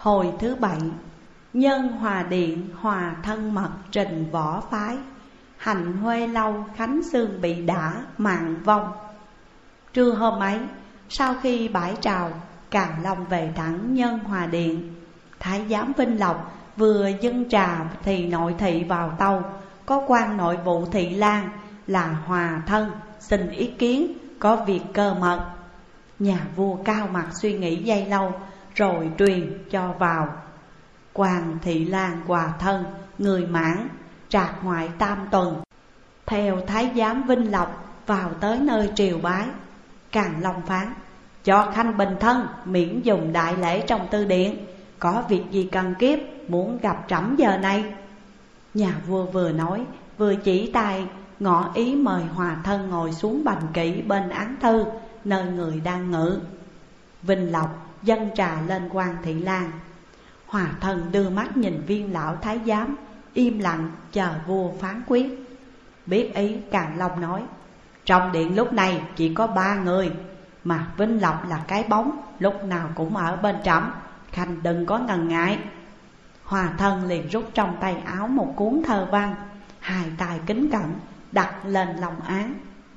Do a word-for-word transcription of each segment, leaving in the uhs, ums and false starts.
Hồi thứ bảy, nhân hòa điện hòa thân mật trình võ phái. Hành huê lâu khánh xương bị đả mạng vong. Trưa hôm ấy, sau khi bãi trào, Càn Long về thẳng nhân hòa điện. Thái giám Vinh Lộc vừa dâng trà thì nội thị vào tâu. Có quan nội vụ Thị Lan là Hòa Thân xin ý kiến có việc cơ mật. Nhà vua cao mặt suy nghĩ giây lâu rồi truyền cho vào. Quan Thị Lan Hòa Thân người Mãn trạc ngoại tam tuần, theo thái giám Vinh Lộc vào tới nơi triều bái. Càn Long phán: cho khanh bình thân, miễn dùng đại lễ trong tư điện. Có việc gì cần kiếp, muốn gặp trẫm giờ này. Nhà vua vừa nói vừa chỉ tay ngỏ ý mời Hòa Thân ngồi xuống bành kỵ bên án thư, nơi người đang ngự. Vinh Lộc dâng trà lên quan Thị Lan. Hòa Thân đưa mắt nhìn viên lão thái giám, im lặng chờ vua phán quyết. Biết ý, Càn Long nói: trong điện lúc này chỉ có ba người, mà Vinh Lộc là cái bóng, lúc nào cũng ở bên trẫm, khanh đừng có ngần ngại. Hòa Thân liền rút trong tay áo một cuốn thơ văn, hai tay kính cẩn đặt lên lòng án.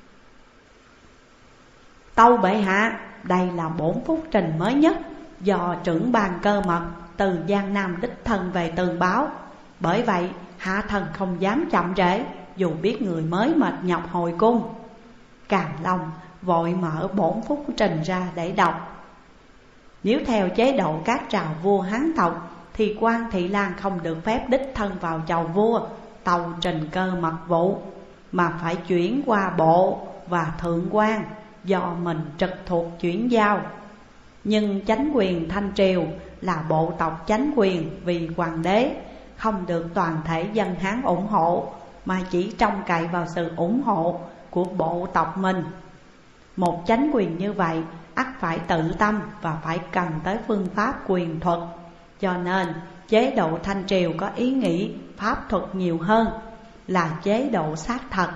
Tâu bệ hạ, đây là bổn phúc trình mới nhất do trưởng ban cơ mật từ Giang Nam đích thân về tường báo. Bởi vậy hạ thần không dám chậm trễ, dù biết người mới mệt nhọc hồi cung. Càn Long vội mở bổn phúc trình ra để đọc. Nếu theo chế độ các trào vua Hán tộc thì quan Thị Lan không được phép đích thân vào chầu vua tâu trình cơ mật vụ, mà phải chuyển qua bộ và thượng quan do mình trực thuộc chuyển giao. Nhưng chánh quyền Thanh Triều là bộ tộc chánh quyền vì hoàng đế, không được toàn thể dân Hán ủng hộ, mà chỉ trông cậy vào sự ủng hộ của bộ tộc mình. Một chánh quyền như vậy ắt phải tự tâm và phải cần tới phương pháp quyền thuật. Cho nên chế độ Thanh Triều có ý nghĩ pháp thuật nhiều hơn là chế độ sát thật.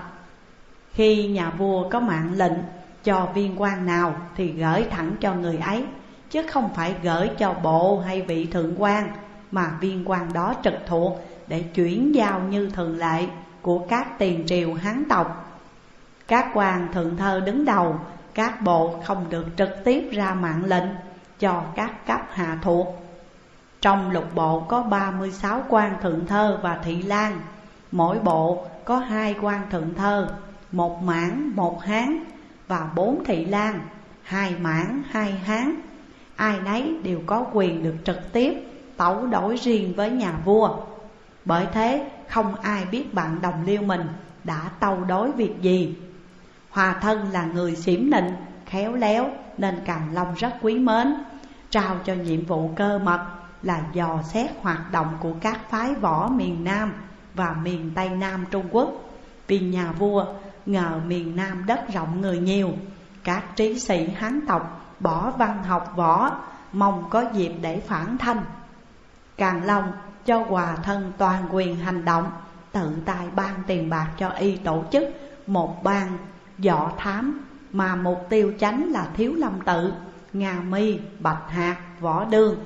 Khi nhà vua có mạng lệnh cho viên quan nào thì gửi thẳng cho người ấy, chứ không phải gửi cho bộ hay vị thượng quan mà viên quan đó trực thuộc để chuyển giao như thường lệ của các tiền triều Hán tộc. Các quan thượng thơ đứng đầu các bộ không được trực tiếp ra mạng lệnh cho các cấp hạ thuộc. Trong lục bộ có ba mươi sáu quan thượng thơ và thị lang, mỗi bộ có hai quan thượng thơ, một mãn một hán, và bốn thị lang, hai mãn hai hán. Ai nấy đều có quyền được trực tiếp tấu đổi riêng với nhà vua. Bởi thế không ai biết bạn đồng liêu mình đã tâu đối việc gì. Hòa Thân là người xỉm nịnh, khéo léo nên Càn Long rất quý mến, trao cho nhiệm vụ cơ mật là dò xét hoạt động của các phái võ miền Nam và miền Tây Nam Trung Quốc. Vì nhà vua ngờ miền Nam đất rộng người nhiều, các trí sĩ Hán tộc bỏ văn học võ, mong có dịp để phản thanh. Càn Long cho Hòa Thân toàn quyền hành động, tự tay ban tiền bạc cho y tổ chức một ban dọ thám mà mục tiêu chánh là Thiếu Lâm Tự, Nga Mi, Bạch Hạc, Võ Đương.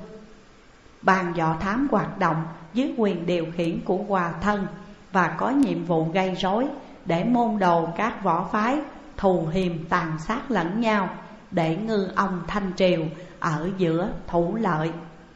Ban dọ thám hoạt động dưới quyền điều khiển của Hòa Thân và có nhiệm vụ gây rối để môn đồ các võ phái thù hiềm tàn sát lẫn nhau, để ngư ông Thanh Triều ở giữa thủ lợi.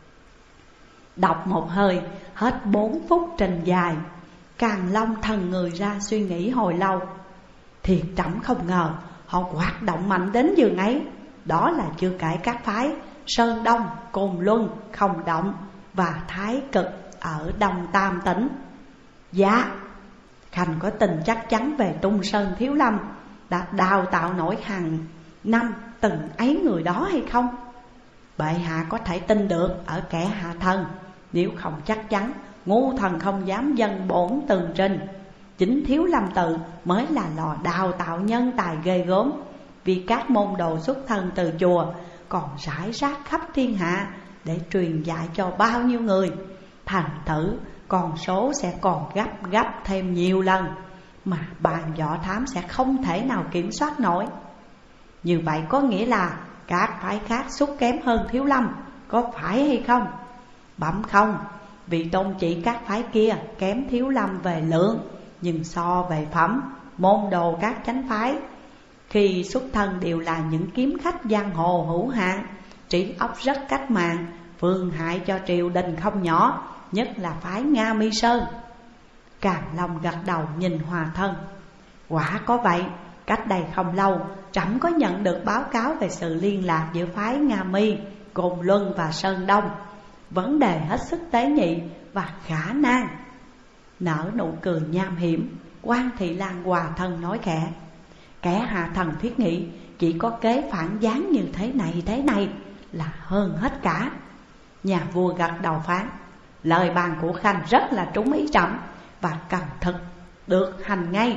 Đọc một hơi hết bốn phút trình dài, Càn Long thần người ra suy nghĩ hồi lâu. Thiệt trẫm không ngờ họ hoạt động mạnh đến giường ấy. Đó là chưa kể các phái Sơn Đông, Côn Luân, Không Động và Thái Cực ở Đông Tam tỉnh. Dạ, khanh có tin chắc chắn về Tung Sơn Thiếu Lâm đã đào tạo nổi hàng năm từng ấy người đó hay không? Bệ hạ có thể tin được ở kẻ hạ thần, nếu không chắc chắn ngu thần không dám dâng bổn tường trình. Chính Thiếu Lâm Tự mới là lò đào tạo nhân tài ghê gớm, vì các môn đồ xuất thân từ chùa còn rải rác khắp thiên hạ để truyền dạy cho bao nhiêu người. Thành thử con số sẽ còn gấp gấp thêm nhiều lần, mà ban võ thám sẽ không thể nào kiểm soát nổi. Như vậy có nghĩa là các phái khác sút kém hơn Thiếu Lâm, có phải hay không? Bẩm không, vị tôn chỉ các phái kia kém Thiếu Lâm về lượng, nhưng so về phẩm, môn đồ các chánh phái khi xuất thân đều là những kiếm khách giang hồ hữu hạn, trí óc rất cách mạng, phương hại cho triều đình không nhỏ, nhất là phái Nga Mi Sơn. Càn Long gật đầu nhìn Hòa Thân. Quả có vậy, cách đây không lâu, trẫm có nhận được báo cáo về sự liên lạc giữa phái Nga Mi, Cồn Luân và Sơn Đông. Vấn đề hết sức tế nhị và khả năng. Nở nụ cười nham hiểm, Quan Thị Lan Hòa Thân nói khẽ: kẻ hạ thần thiết nghĩ chỉ có kế phản gián như thế này thế này là hơn hết cả. Nhà vua gật đầu phán: lời bàn của Khanh rất là trúng ý trẫm và cần thực được hành ngay.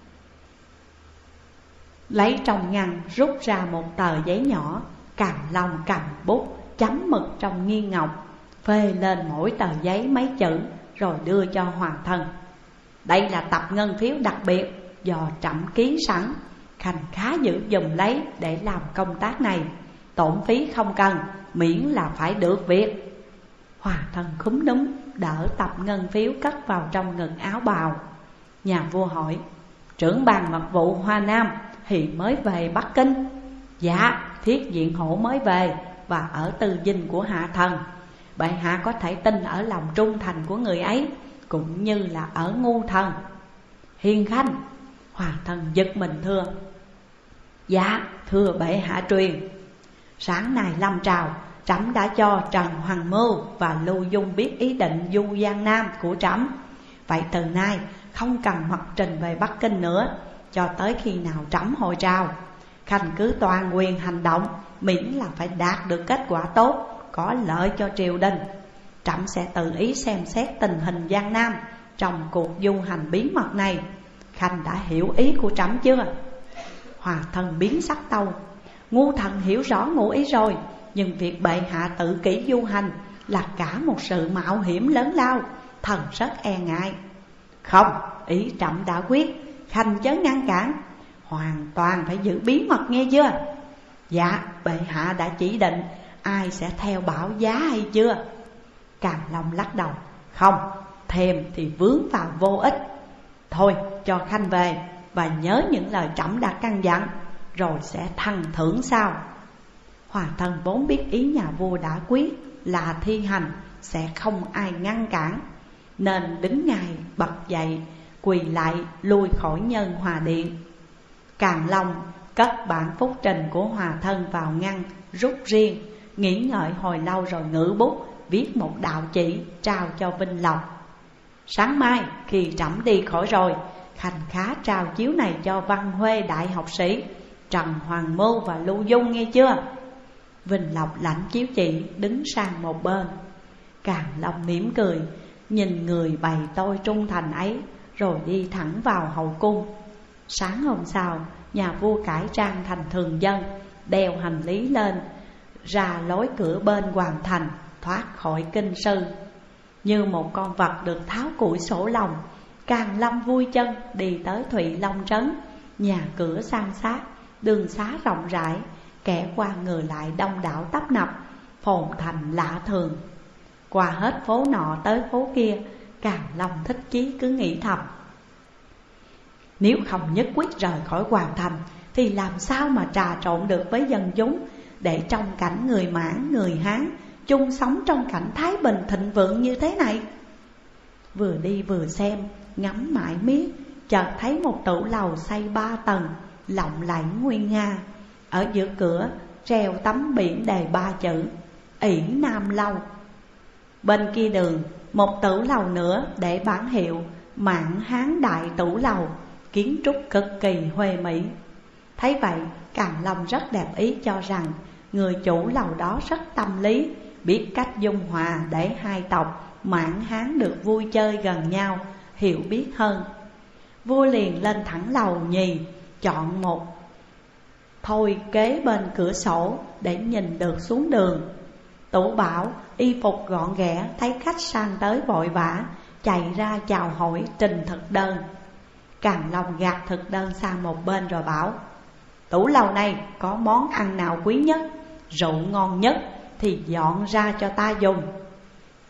Lấy trong ngăn rút ra một tờ giấy nhỏ, Càn Long cầm bút chấm mực trong nghiêng ngọc, phê lên mỗi tờ giấy mấy chữ rồi đưa cho Hoàng Thân. Đây là tập ngân phiếu đặc biệt do trẫm ký sẵn, Khanh khá giữ dùm lấy để làm công tác này, tổn phí không cần, miễn là phải được việc. Hòa Thân khúm núm đỡ tập ngân phiếu cất vào trong ngực áo bào. Nhà vua hỏi: trưởng ban mật vụ Hoa Nam thì mới về Bắc Kinh? Dạ, Thiết Diện Hổ mới về và ở tư dinh của hạ thần. Bệ hạ có thể tin ở lòng trung thành của người ấy, cũng như là ở ngu thần. Hiền Khanh. Hòa Thân giật mình thưa: dạ, thưa bệ hạ truyền. Sáng nay lâm trào, trẫm đã cho Trần Hoàng Mưu và Lưu Dung biết ý định du Giang Nam của trẫm. Vậy từ nay không cần mật trình về Bắc Kinh nữa, cho tới khi nào trẫm hồi trào. Khanh cứ toàn quyền hành động, miễn là phải đạt được kết quả tốt, có lợi cho triều đình. Trẫm sẽ tự ý xem xét tình hình Giang Nam trong cuộc du hành bí mật này. Khanh đã hiểu ý của trẫm chưa? Hòa Thân biến sắc tâu: ngu thần hiểu rõ ngụ ý rồi, nhưng việc bệ hạ tự kỷ du hành là cả một sự mạo hiểm lớn lao, thần rất e ngại. Không, ý trẫm đã quyết, Khanh chớ ngăn cản, hoàn toàn phải giữ bí mật nghe chưa? Dạ, bệ hạ đã chỉ định ai sẽ theo bảo giá hay chưa? Càn Long lắc đầu: không, thèm thì vướng vào vô ích. Thôi cho Khanh về, và nhớ những lời trẫm đã căn dặn, rồi sẽ thăng thưởng sau. Hòa Thân vốn biết ý nhà vua đã quyết là thi hành, sẽ không ai ngăn cản, nên đứng ngay bật dậy, quỳ lại lui khỏi Nhân Hòa Điện. Càn Long cất bản phúc trình của Hòa Thân vào ngăn rút riêng, nghĩ ngợi hồi lâu rồi ngự bút viết một đạo chỉ trao cho Vinh Lộc. Sáng mai khi trẫm đi khỏi rồi, Khanh khá trao chiếu này cho Văn Huê đại học sĩ Trần Hoàng Mưu và Lưu Dung nghe chưa? Vinh Lộc lãnh chiếu chỉ đứng sang một bên. Càn Long mỉm cười, nhìn người bày tôi trung thành ấy, rồi đi thẳng vào hậu cung. Sáng hôm sau, nhà vua cải trang thành thường dân, đeo hành lý lên, ra lối cửa bên hoàng thành, thoát khỏi kinh sư. Như một con vật được tháo củi sổ lòng, Càn Long vui chân đi tới Thụy Long trấn. Nhà cửa san sát, đường xá rộng rãi, kẻ qua người lại đông đảo tấp nập, phồn thành lạ thường. Qua hết phố nọ tới phố kia, Càn Long thích chí cứ nghĩ thầm: nếu không nhất quyết rời khỏi hoàng thành, thì làm sao mà trà trộn được với dân chúng, để trong cảnh người Mãn, người Hán chung sống trong cảnh thái bình thịnh vượng như thế này. Vừa đi vừa xem, ngắm mãi miết, chợt thấy một tửu lầu xây ba tầng, lộng lẫy nguy nga. Ở giữa cửa treo tấm biển đề ba chữ ỷ Nam Lâu. Bên kia đường một tửu lầu nữa để bản hiệu Mãn Hán Đại Tửu Lầu, kiến trúc cực kỳ huê mỹ. Thấy vậy, Càn Long rất đẹp ý cho rằng người chủ lầu đó rất tâm lý, biết cách dung hòa để hai tộc Mãn Hán được vui chơi gần nhau, hiểu biết hơn. Vua liền lên thẳng lầu nhì, chọn một thôi kế bên cửa sổ để nhìn được xuống đường. Tủ Bảo y phục gọn ghẽ, thấy khách sang tới vội vã, chạy ra chào hỏi trình thực đơn. Càn Long gạt thực đơn sang một bên rồi bảo: tủ lầu này có món ăn nào quý nhất, rượu ngon nhất thì dọn ra cho ta dùng.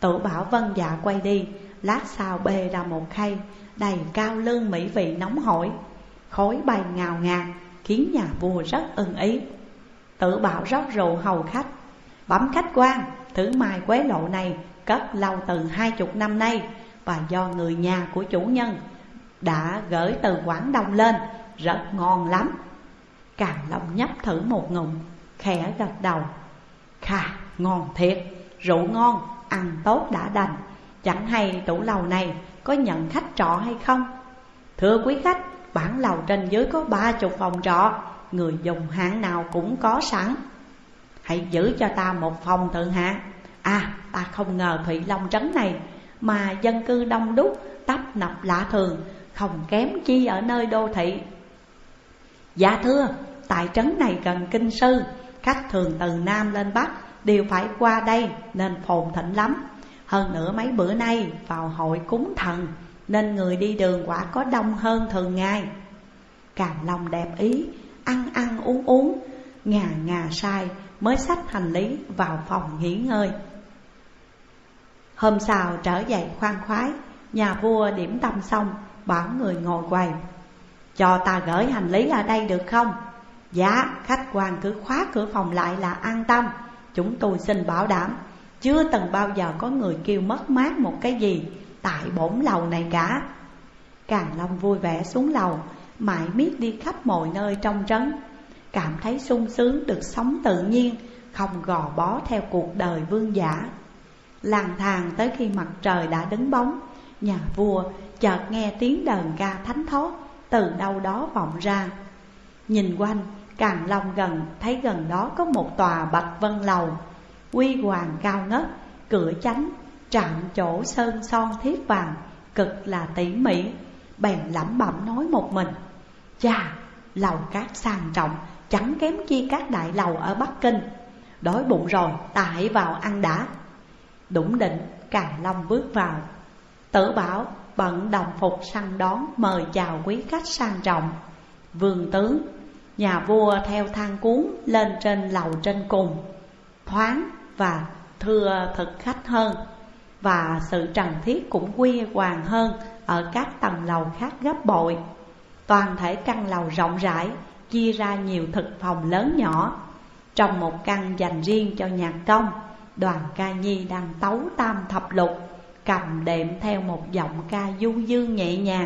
Tử Bảo vâng dạ quay đi. Lát sau bê ra một khay đầy cao lương mỹ vị nóng hổi, khói bay ngào ngạt khiến nhà vua rất ưng ý. Tử Bảo rót rượu hầu khách. Bẩm khách quan, thứ mai quế lộ này cất lâu từ hai chục năm nay, và do người nhà của chủ nhân đã gửi từ Quảng Đông lên, rất ngon lắm. Càn Long nhấp thử một ngụm, khẽ gật đầu. Khà, ngon thiệt, rượu ngon, ăn tốt đã đành. Chẳng hay tủ lầu này có nhận khách trọ hay không? Thưa quý khách, bản lầu trên dưới có ba chục phòng trọ, người dùng hạng nào cũng có sẵn. Hãy giữ cho ta một phòng thượng hạng. À, ta không ngờ Thụy Long trấn này mà dân cư đông đúc, tấp nập lạ thường, không kém chi ở nơi đô thị. Dạ thưa, tại trấn này gần kinh sư, khách thường từ Nam lên Bắc đều phải qua đây nên phồn thịnh lắm. Hơn nữa mấy bữa nay vào hội cúng thần nên người đi đường quả có đông hơn thường ngày. Càn Long đẹp ý, ăn ăn uống uống, ngà ngà sai mới xách hành lý vào phòng nghỉ ngơi. Hôm sau trở dậy khoan khoái, nhà vua điểm tâm xong bảo người ngồi quầy. Cho ta gửi hành lý ở đây được không? Dạ, khách quan cứ khóa cửa phòng lại là an tâm. Chúng tôi xin bảo đảm chưa từng bao giờ có người kêu mất mát một cái gì tại bổn lầu này cả. Càn Long vui vẻ xuống lầu, mãi miết đi khắp mọi nơi trong trấn, cảm thấy sung sướng được sống tự nhiên, không gò bó theo cuộc đời vương giả. Lang thang tới khi mặt trời đã đứng bóng, nhà vua chợt nghe tiếng đờn ca thánh thót từ đâu đó vọng ra. Nhìn quanh, Càn Long gần thấy gần đó có một tòa Bạch Vân Lầu, huy hoàng cao ngất, cửa chánh chạm chỗ sơn son thiếp vàng, cực là tỉ mỉ. Bèn lẩm bẩm nói một mình: chà, lầu cát sang trọng, chẳng kém chi các đại lầu ở Bắc Kinh. Đói bụng rồi, ta hãy vào ăn đã. Đủng định, Càn Long bước vào. Tử Bảo bận đồng phục săn đón mời chào quý khách sang trọng. Vương tướng, nhà vua theo thang cuốn lên trên lầu trên cùng, thoáng và thưa thực khách hơn, và sự trần thiết cũng quy hoàng hơn ở các tầng lầu khác gấp bội. Toàn thể căn lầu rộng rãi, chia ra nhiều thực phòng lớn nhỏ. Trong một căn dành riêng cho nhạc công, đoàn ca nhi đang tấu tam thập lục, cầm đệm theo một giọng ca du dương nhẹ nhàng.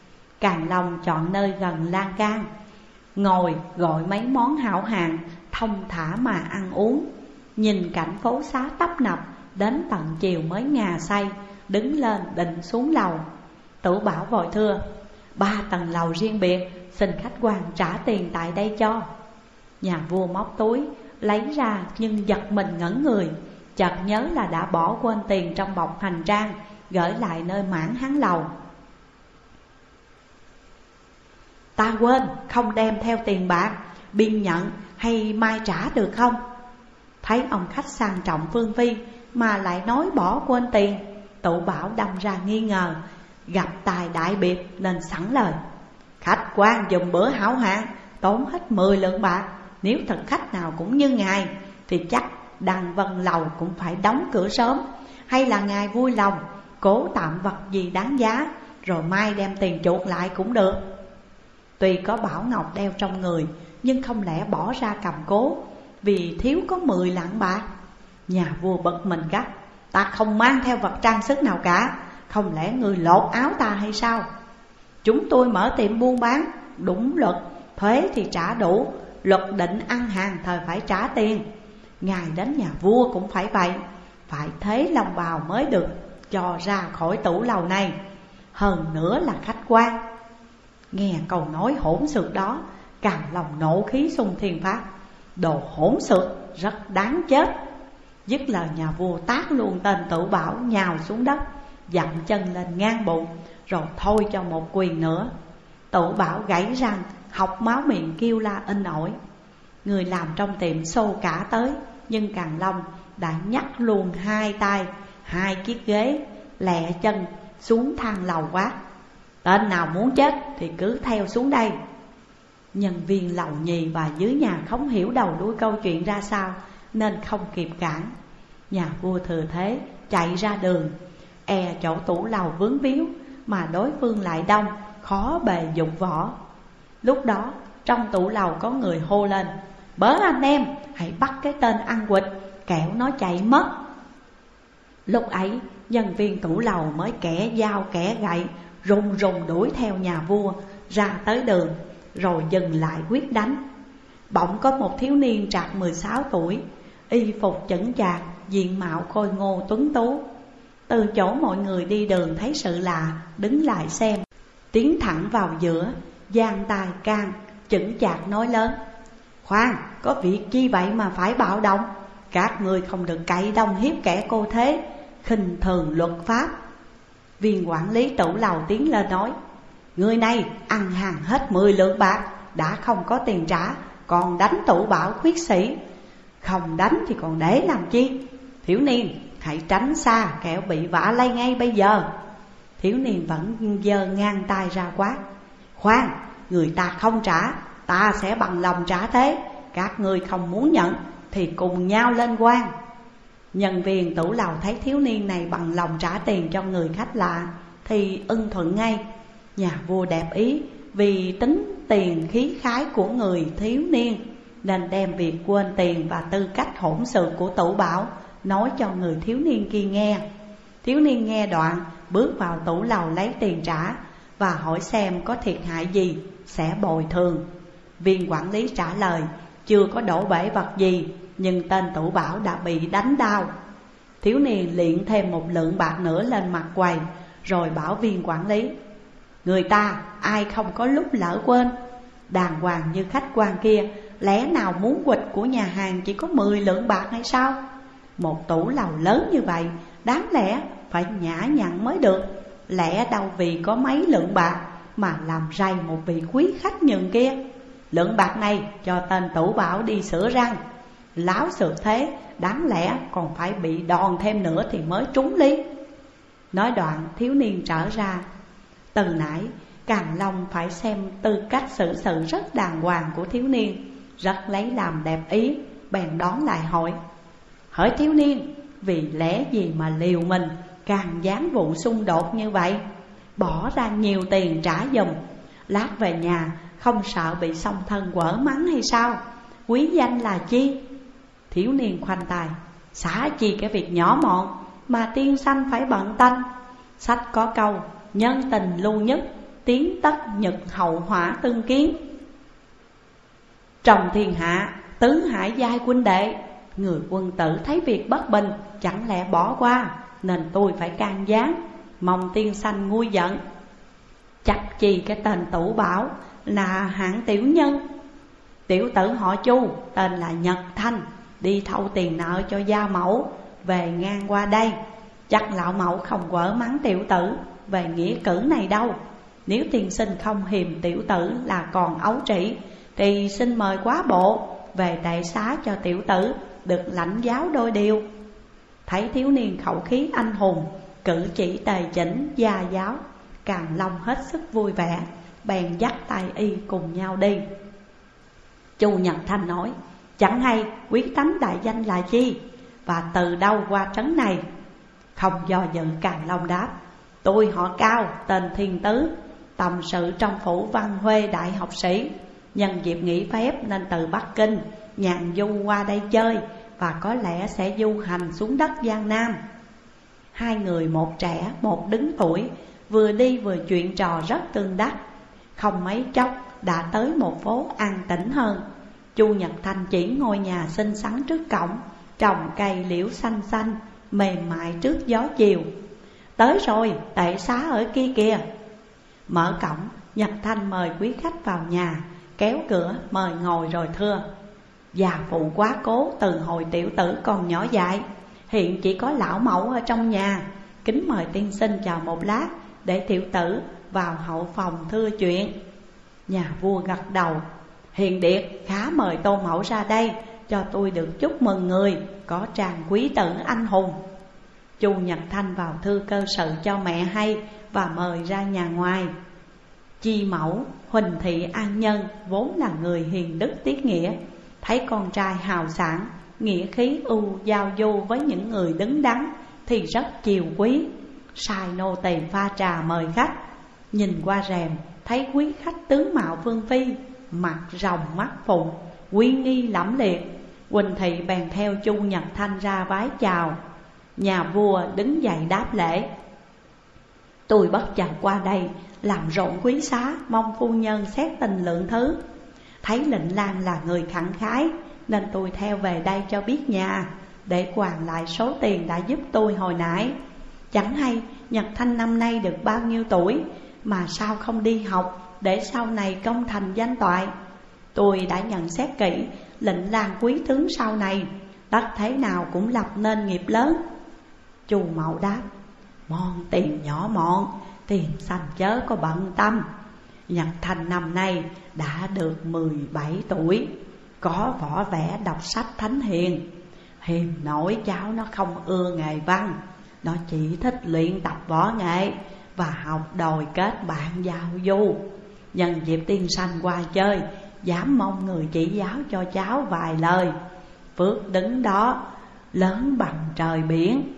Càn Long chọn nơi gần lan can, ngồi gọi mấy món hảo hạng, thông thả mà ăn uống. Nhìn cảnh phố xá tấp nập, đến tận chiều mới ngà say, đứng lên định xuống lầu. Tử Bảo vội thưa: ba tầng lầu riêng biệt, xin khách quan trả tiền tại đây cho. Nhà vua móc túi lấy ra nhưng giật mình ngẩn người, chợt nhớ là đã bỏ quên tiền trong bọc hành trang, gửi lại nơi mãn hán lầu. Ta quên, không đem theo tiền bạc, biên nhận hay mai trả được không? Thấy ông khách sang trọng phương phi mà lại nói bỏ quên tiền, Tử Bảo đâm ra nghi ngờ, gặp tài đại biệt nên sẵn lời: khách quan dùng bữa hảo hạng tốn hết mười lượng bạc, nếu thực khách nào cũng như ngài thì chắc Đăng Vân Lầu cũng phải đóng cửa sớm. Hay là ngài vui lòng cố tạm vật gì đáng giá, rồi mai đem tiền chuộc lại cũng được. Tuy có bảo ngọc đeo trong người, nhưng không lẽ bỏ ra cầm cố vì thiếu có mười lạng bạc. Nhà vua bực mình gắt: ta không mang theo vật trang sức nào cả, không lẽ người lột áo ta hay sao? Chúng tôi mở tiệm buôn bán, đúng luật, thuế thì trả đủ, luật định ăn hàng thời phải trả tiền. Ngài đến nhà vua cũng phải vậy, phải thế lòng bào mới được cho ra khỏi tủ lầu này, hơn nữa là khách quan. Nghe câu nói hỗn xược đó, Càn Long nộ khí xung thiên phát: đồ hỗn xược, rất đáng chết. Dứt lời nhà vua tát luôn tên Tử Bảo nhào xuống đất, dậm chân lên ngang bụng, rồi thôi cho một quyền nữa. Tử Bảo gãy răng, học máu miệng kêu la in ỏi. Người làm trong tiệm xô cả tới, nhưng Càn Long đã nhắc luôn hai tay, hai chiếc ghế, lẹ chân xuống thang lầu quát: tên nào muốn chết thì cứ theo xuống đây. Nhân viên lầu nhì và dưới nhà không hiểu đầu đuôi câu chuyện ra sao nên không kịp cản. Nhà vua thừa thế chạy ra đường, e chỗ tủ lầu vướng víu, mà đối phương lại đông, khó bề dụng võ. Lúc đó trong tủ lầu có người hô lên: bớ anh em, hãy bắt cái tên ăn quỵt, kẻo nó chạy mất. Lúc ấy nhân viên tủ lầu mới kẻ dao kẻ gậy, rùng rùng đuổi theo nhà vua ra tới đường, rồi dừng lại quyết đánh. Bỗng có một thiếu niên trạc mười sáu tuổi, y phục chững chạc, diện mạo khôi ngô tuấn tú. Từ chỗ mọi người đi đường thấy sự lạ, đứng lại xem, tiến thẳng vào giữa, giang tay can, chững chạc nói lớn: khoan, có việc chi vậy mà phải bạo động? Các người không được cậy đông hiếp kẻ cô thế, khinh thường luật pháp. Viên quản lý tủ lầu tiến lên nói: người này ăn hàng hết mười lượng bạc, đã không có tiền trả, còn đánh tủ bảo khuyết sĩ. Không đánh thì còn để làm chi? Thiếu niên, hãy tránh xa, kẻo bị vạ lây ngay bây giờ. Thiếu niên vẫn giơ ngang tay ra quát: khoan, người ta không trả, ta sẽ bằng lòng trả thế. Các ngươi không muốn nhận thì cùng nhau lên quan. Nhân viên tủ lầu thấy thiếu niên này bằng lòng trả tiền cho người khách lạ thì ưng thuận ngay. Nhà vua đẹp ý vì tính tiền khí khái của người thiếu niên, nên đem việc quên tiền và tư cách hỗn sự của tủ bảo nói cho người thiếu niên kia nghe. Thiếu niên nghe đoạn, bước vào tủ lầu lấy tiền trả và hỏi xem có thiệt hại gì sẽ bồi thường. Viên quản lý trả lời chưa có đổ bể vật gì, nhưng tên tủ bảo đã bị đánh đau. Thiếu niên liệng thêm một lượng bạc nữa lên mặt quầy, rồi bảo viên quản lý: người ta ai không có lúc lỡ quên. Đàng hoàng như khách quan kia, lẽ nào muốn quỵt của nhà hàng chỉ có mười lượng bạc hay sao? Một tủ lầu lớn như vậy, đáng lẽ phải nhã nhặn mới được. Lẽ đâu vì có mấy lượng bạc mà làm rầy một vị quý khách nhường kia. Lượng bạc này cho tên tủ bảo đi sửa răng. Láo xược thế, đáng lẽ còn phải bị đòn thêm nữa thì mới trúng lý. Nói đoạn thiếu niên trở ra. Từ nãy Càn Long phải xem tư cách xử sự rất đàng hoàng của thiếu niên, rất lấy làm đẹp ý, bèn đón lại hỏi: hỡi thiếu niên, vì lẽ gì mà liều mình càng gián vụ xung đột như vậy? Bỏ ra nhiều tiền trả giùm, lát về nhà không sợ bị song thân quở mắng hay sao? Quý danh là chi? Thiếu niên khoanh tay: xả chi cái việc nhỏ mọn mà tiên sanh phải bận tanh. Sách có câu nhân tình lưu nhất, tiến tất nhật hậu hỏa tương kiến. Trong thiên hạ tứ hải giai huynh đệ, người quân tử thấy việc bất bình chẳng lẽ bỏ qua, nên tôi phải can gián, mong tiên sanh nguôi giận. Chắc chi cái tên tủ bảo là hạng tiểu nhân. Tiểu tử họ Chu tên là Nhật Thanh, đi thâu tiền nợ cho gia mẫu, về ngang qua đây. Chắc lão mẫu không quở mắng tiểu tử về nghĩa cử này đâu. Nếu tiên sinh không hiềm tiểu tử là còn ấu trĩ, thì xin mời quá bộ về đại xá cho tiểu tử được lãnh giáo đôi điều. Thấy thiếu niên khẩu khí anh hùng, cử chỉ tề chỉnh gia giáo, Càn Long hết sức vui vẻ, bèn dắt tay y cùng nhau đi. Chu Nhật Thanh nói: chẳng hay quý tánh đại danh là chi, và từ đâu qua trấn này? Không do dự, Càn Long đáp: tôi họ Cao, tên Thiên Tứ, tầm sự trong phủ Văn Huê đại học sĩ. Nhân dịp nghỉ phép nên từ Bắc Kinh nhàn du qua đây chơi, và có lẽ sẽ du hành xuống đất Giang Nam. Hai người một trẻ một đứng tuổi, vừa đi vừa chuyện trò rất tương đắc. Không mấy chốc đã tới một phố an tĩnh hơn. Chu Nhật Thanh chỉ ngôi nhà xinh xắn trước cổng, trồng cây liễu xanh xanh mềm mại trước gió chiều. Tới rồi, tệ xá ở kia kìa. Mở cổng, Nhật Thanh mời quý khách vào nhà, kéo cửa mời ngồi rồi thưa: già phụ quá cố từ hồi tiểu tử còn nhỏ dại, hiện chỉ có lão mẫu ở trong nhà. Kính mời tiên sinh chờ một lát, để tiểu tử vào hậu phòng thưa chuyện. Nhà vua gật đầu: hiền điệt, khá mời tô mẫu ra đây, cho tôi được chúc mừng người có tràng quý tử anh hùng. Chu Nhật Thanh vào thư cơ sự cho mẹ hay và mời ra nhà ngoài. Chi mẫu Huỳnh Thị An Nhân vốn là người hiền đức tiết nghĩa, thấy con trai hào sảng nghĩa khí ưu giao du với những người đứng đắn thì rất chiều quý. Sai nô tỳ pha trà mời khách, nhìn qua rèm thấy quý khách tướng mạo vương phi, mặt rồng mắt phụng, uy nghi lẫm liệt. Huỳnh thị bèn theo Chu Nhật Thanh ra vái chào. Nhà vua đứng dậy đáp lễ: tôi bất chợt qua đây làm rộn quý xá, mong phu nhân xét tình lượng thứ. Thấy Lệnh Lang là người khẳng khái nên tôi theo về đây cho biết nhà, để hoàn lại số tiền đã giúp tôi hồi nãy. Chẳng hay Nhật Thanh năm nay được bao nhiêu tuổi mà sao không đi học để sau này công thành danh toại. Tôi đã nhận xét kỹ Lệnh Lang quý tướng sau này, tất thế nào cũng lập nên nghiệp lớn. Chu Mậu đáp: món tiền nhỏ mọn, tiền xanh chớ có bận tâm. Nhật Thanh năm nay đã được mười bảy tuổi, có võ vẽ đọc sách thánh hiền. Hiềm nổi cháu nó không ưa nghề văn, nó chỉ thích luyện tập võ nghệ và học đòi kết bạn giao du. Nhân dịp tiên sanh qua chơi, dám mong người chỉ giáo cho cháu vài lời. Phước đứng đó lớn bằng trời biển.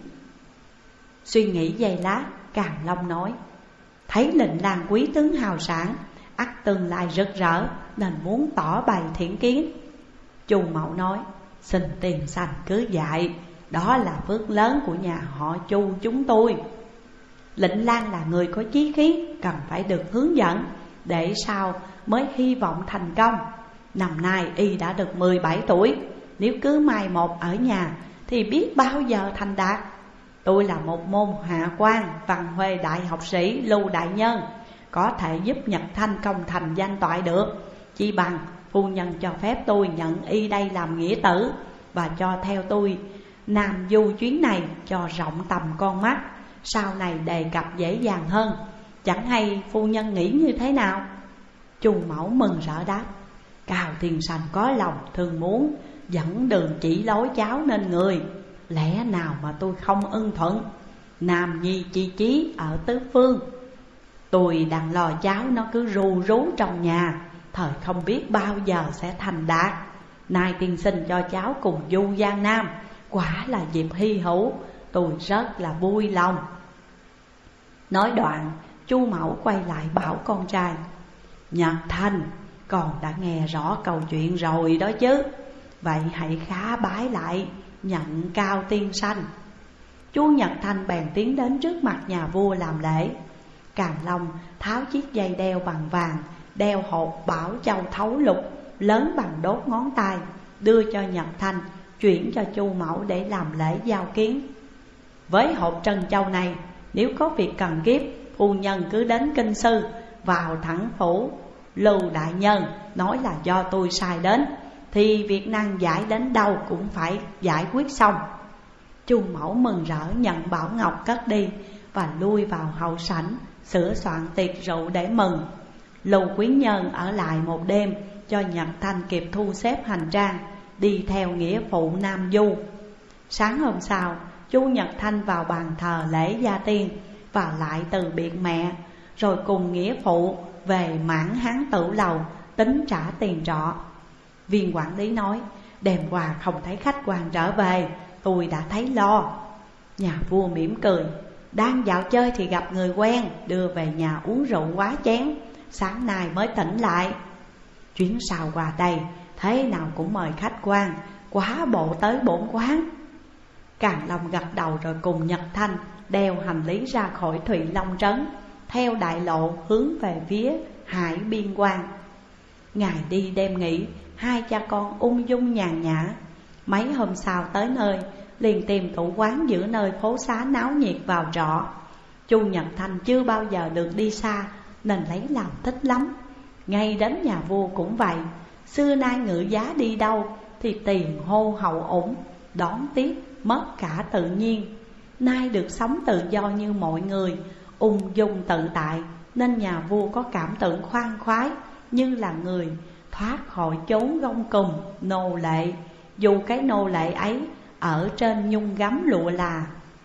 Suy nghĩ giây lát, Càn Long nói: thấy Lệnh Lang quý tướng hào sản, ắt tương lai rực rỡ, nên muốn tỏ bày thiện kiến. Chu Mậu nói: xin tiền sanh cứ dạy, đó là phước lớn của nhà họ Chu chúng tôi. Lệnh Lang là người có chí khí, cần phải được hướng dẫn, để sau mới hy vọng thành công. Năm nay y đã được mười bảy tuổi, nếu cứ mai một ở nhà thì biết bao giờ thành đạt. Tôi là một môn hạ quan, văn huê đại học sĩ Lưu đại nhân, có thể giúp Nhật Thanh công thành danh toại được. Chỉ bằng phu nhân cho phép tôi nhận y đây làm nghĩa tử, và cho theo tôi Nam du chuyến này cho rộng tầm con mắt, sau này đề cập dễ dàng hơn. Chẳng hay phu nhân nghĩ như thế nào? Chu Mẫu mừng rỡ đáp: Cao Thiên Sanh có lòng thương muốn dẫn đường chỉ lối cháu nên người, lẽ nào mà tôi không ưng thuận. Nam nhi chi chí ở tứ phương, tôi đang lo cháu nó cứ ru rú trong nhà, thời không biết bao giờ sẽ thành đạt. Nay tiên sinh cho cháu cùng du Giang Nam, quả là dịp hy hữu, tôi rất là vui lòng. Nói đoạn, Chu Mẫu quay lại bảo con trai: Nhật Thanh, con đã nghe rõ câu chuyện rồi đó chứ, vậy hãy khá bái lại nhận Cao tiên sanh. Chu Nhật Thanh bèn tiến đến trước mặt nhà vua làm lễ. Càn Long tháo chiếc dây đeo bằng vàng, đeo hột bảo châu thấu lục lớn bằng đốt ngón tay, đưa cho Nhật Thanh, chuyển cho Chu Mẫu để làm lễ giao kiến. Với hộp trân châu này, nếu có việc cần kiếp, phu nhân cứ đến kinh sư, vào thẳng phủ Lưu đại nhân nói là do tôi sai đến, thì việc nan giải đến đâu cũng phải giải quyết xong. Chu Mẫu mừng rỡ nhận bảo ngọc cất đi, và lui vào hậu sảnh sửa soạn tiệc rượu để mừng. Lưu Quý Nhân ở lại một đêm cho Nhật Thanh kịp thu xếp hành trang, đi theo nghĩa phụ Nam Du. Sáng hôm sau, Chu Nhật Thanh vào bàn thờ lễ gia tiên và lại từ biệt mẹ, rồi cùng nghĩa phụ về Mãn Hán Tử Lầu tính trả tiền trọ. Viên quản lý nói: đêm qua không thấy khách quan trở về, tôi đã thấy lo. Nhà vua mỉm cười: đang dạo chơi thì gặp người quen, đưa về nhà uống rượu quá chén, sáng nay mới tỉnh lại. Chuyến sau qua đây thế nào cũng mời khách quan, quá bộ tới bổn quán. Càn Long gật đầu rồi cùng Nhật Thanh đeo hành lý ra khỏi Thụy Long trấn, theo đại lộ hướng về phía Hải Biên Quan. Ngày đi đêm nghỉ, hai cha con ung dung nhàn nhã. Mấy hôm sau tới nơi, liền tìm tủ quán giữa nơi phố xá náo nhiệt vào trọ. Chu Nhật Thanh chưa bao giờ được đi xa nên lấy làm thích lắm. Ngay đến nhà vua cũng vậy, xưa nay ngự giá đi đâu thì tiền hô hậu ủng, đón tiếp mất cả tự nhiên. Nay được sống tự do như mọi người, ung dung tự tại, nên nhà vua có cảm tưởng khoan khoái, như là người thoát khỏi chốn gông cùm nô lệ, dù cái nô lệ ấy ở trên nhung gấm lụa là.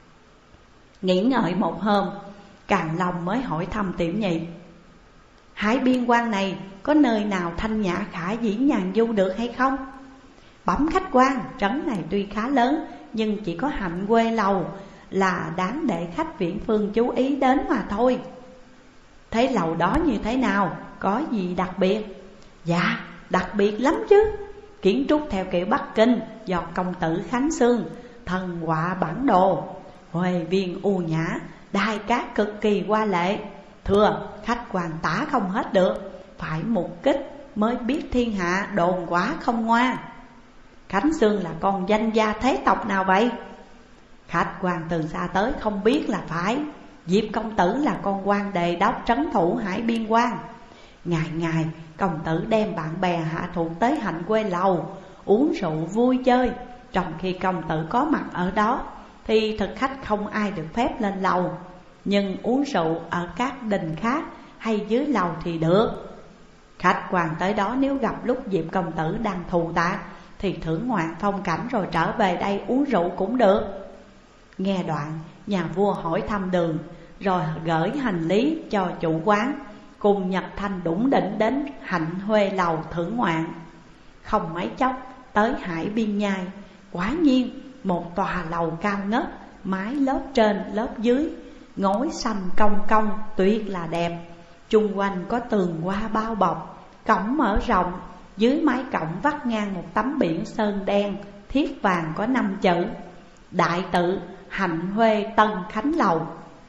Nghĩ ngợi một hôm, Càn Long mới hỏi thăm Tiểu Nhị: Hải Biên Quan này có nơi nào thanh nhã khả dĩ nhàn du được hay không? Bẩm khách quan, trấn này tuy khá lớn nhưng chỉ có Hạnh Quê Lầu là đáng để khách viễn phương chú ý đến mà thôi. Thấy lầu đó như thế nào? Có gì đặc biệt? Dạ, đặc biệt lắm chứ. Kiến trúc theo kiểu Bắc Kinh do công tử Khánh Sương thần họa bản đồ. Huệ viên u nhã, đài cát cực kỳ hoa lệ. Thưa, khách quan tả không hết được, phải mục kích mới biết thiên hạ đồn quả không ngoa. Khánh Sương là con danh gia thế tộc nào vậy? Khách quan từ xa tới không biết là phải. Diệp công tử là con quan đề đốc trấn thủ Hải Biên quan. Ngày ngày công tử đem bạn bè hạ thuộc tới Hạnh Quê Lầu uống rượu vui chơi. Trong khi công tử có mặt ở đó thì thực khách không ai được phép lên lầu, nhưng uống rượu ở các đình khác hay dưới lầu thì được. Khách quan tới đó nếu gặp lúc Diệp công tử đang thù tạc thì thưởng ngoạn phong cảnh rồi trở về đây uống rượu cũng được. Nghe đoạn, nhà vua hỏi thăm đường, rồi gửi hành lý cho chủ quán, cùng Nhật Thanh đủng đỉnh đến Hạnh Huê Lầu thưởng ngoạn. Không mấy chốc tới Hải Biên Nhai, quả nhiên một tòa lầu cao ngất, mái lớp trên lớp dưới, ngói xanh cong cong tuyệt là đẹp. Chung quanh có tường hoa bao bọc, cổng mở rộng, dưới mái cổng vắt ngang một tấm biển sơn đen thiết vàng có năm chữ: Đại tự Hạnh Huê Tân Khánh Lầu.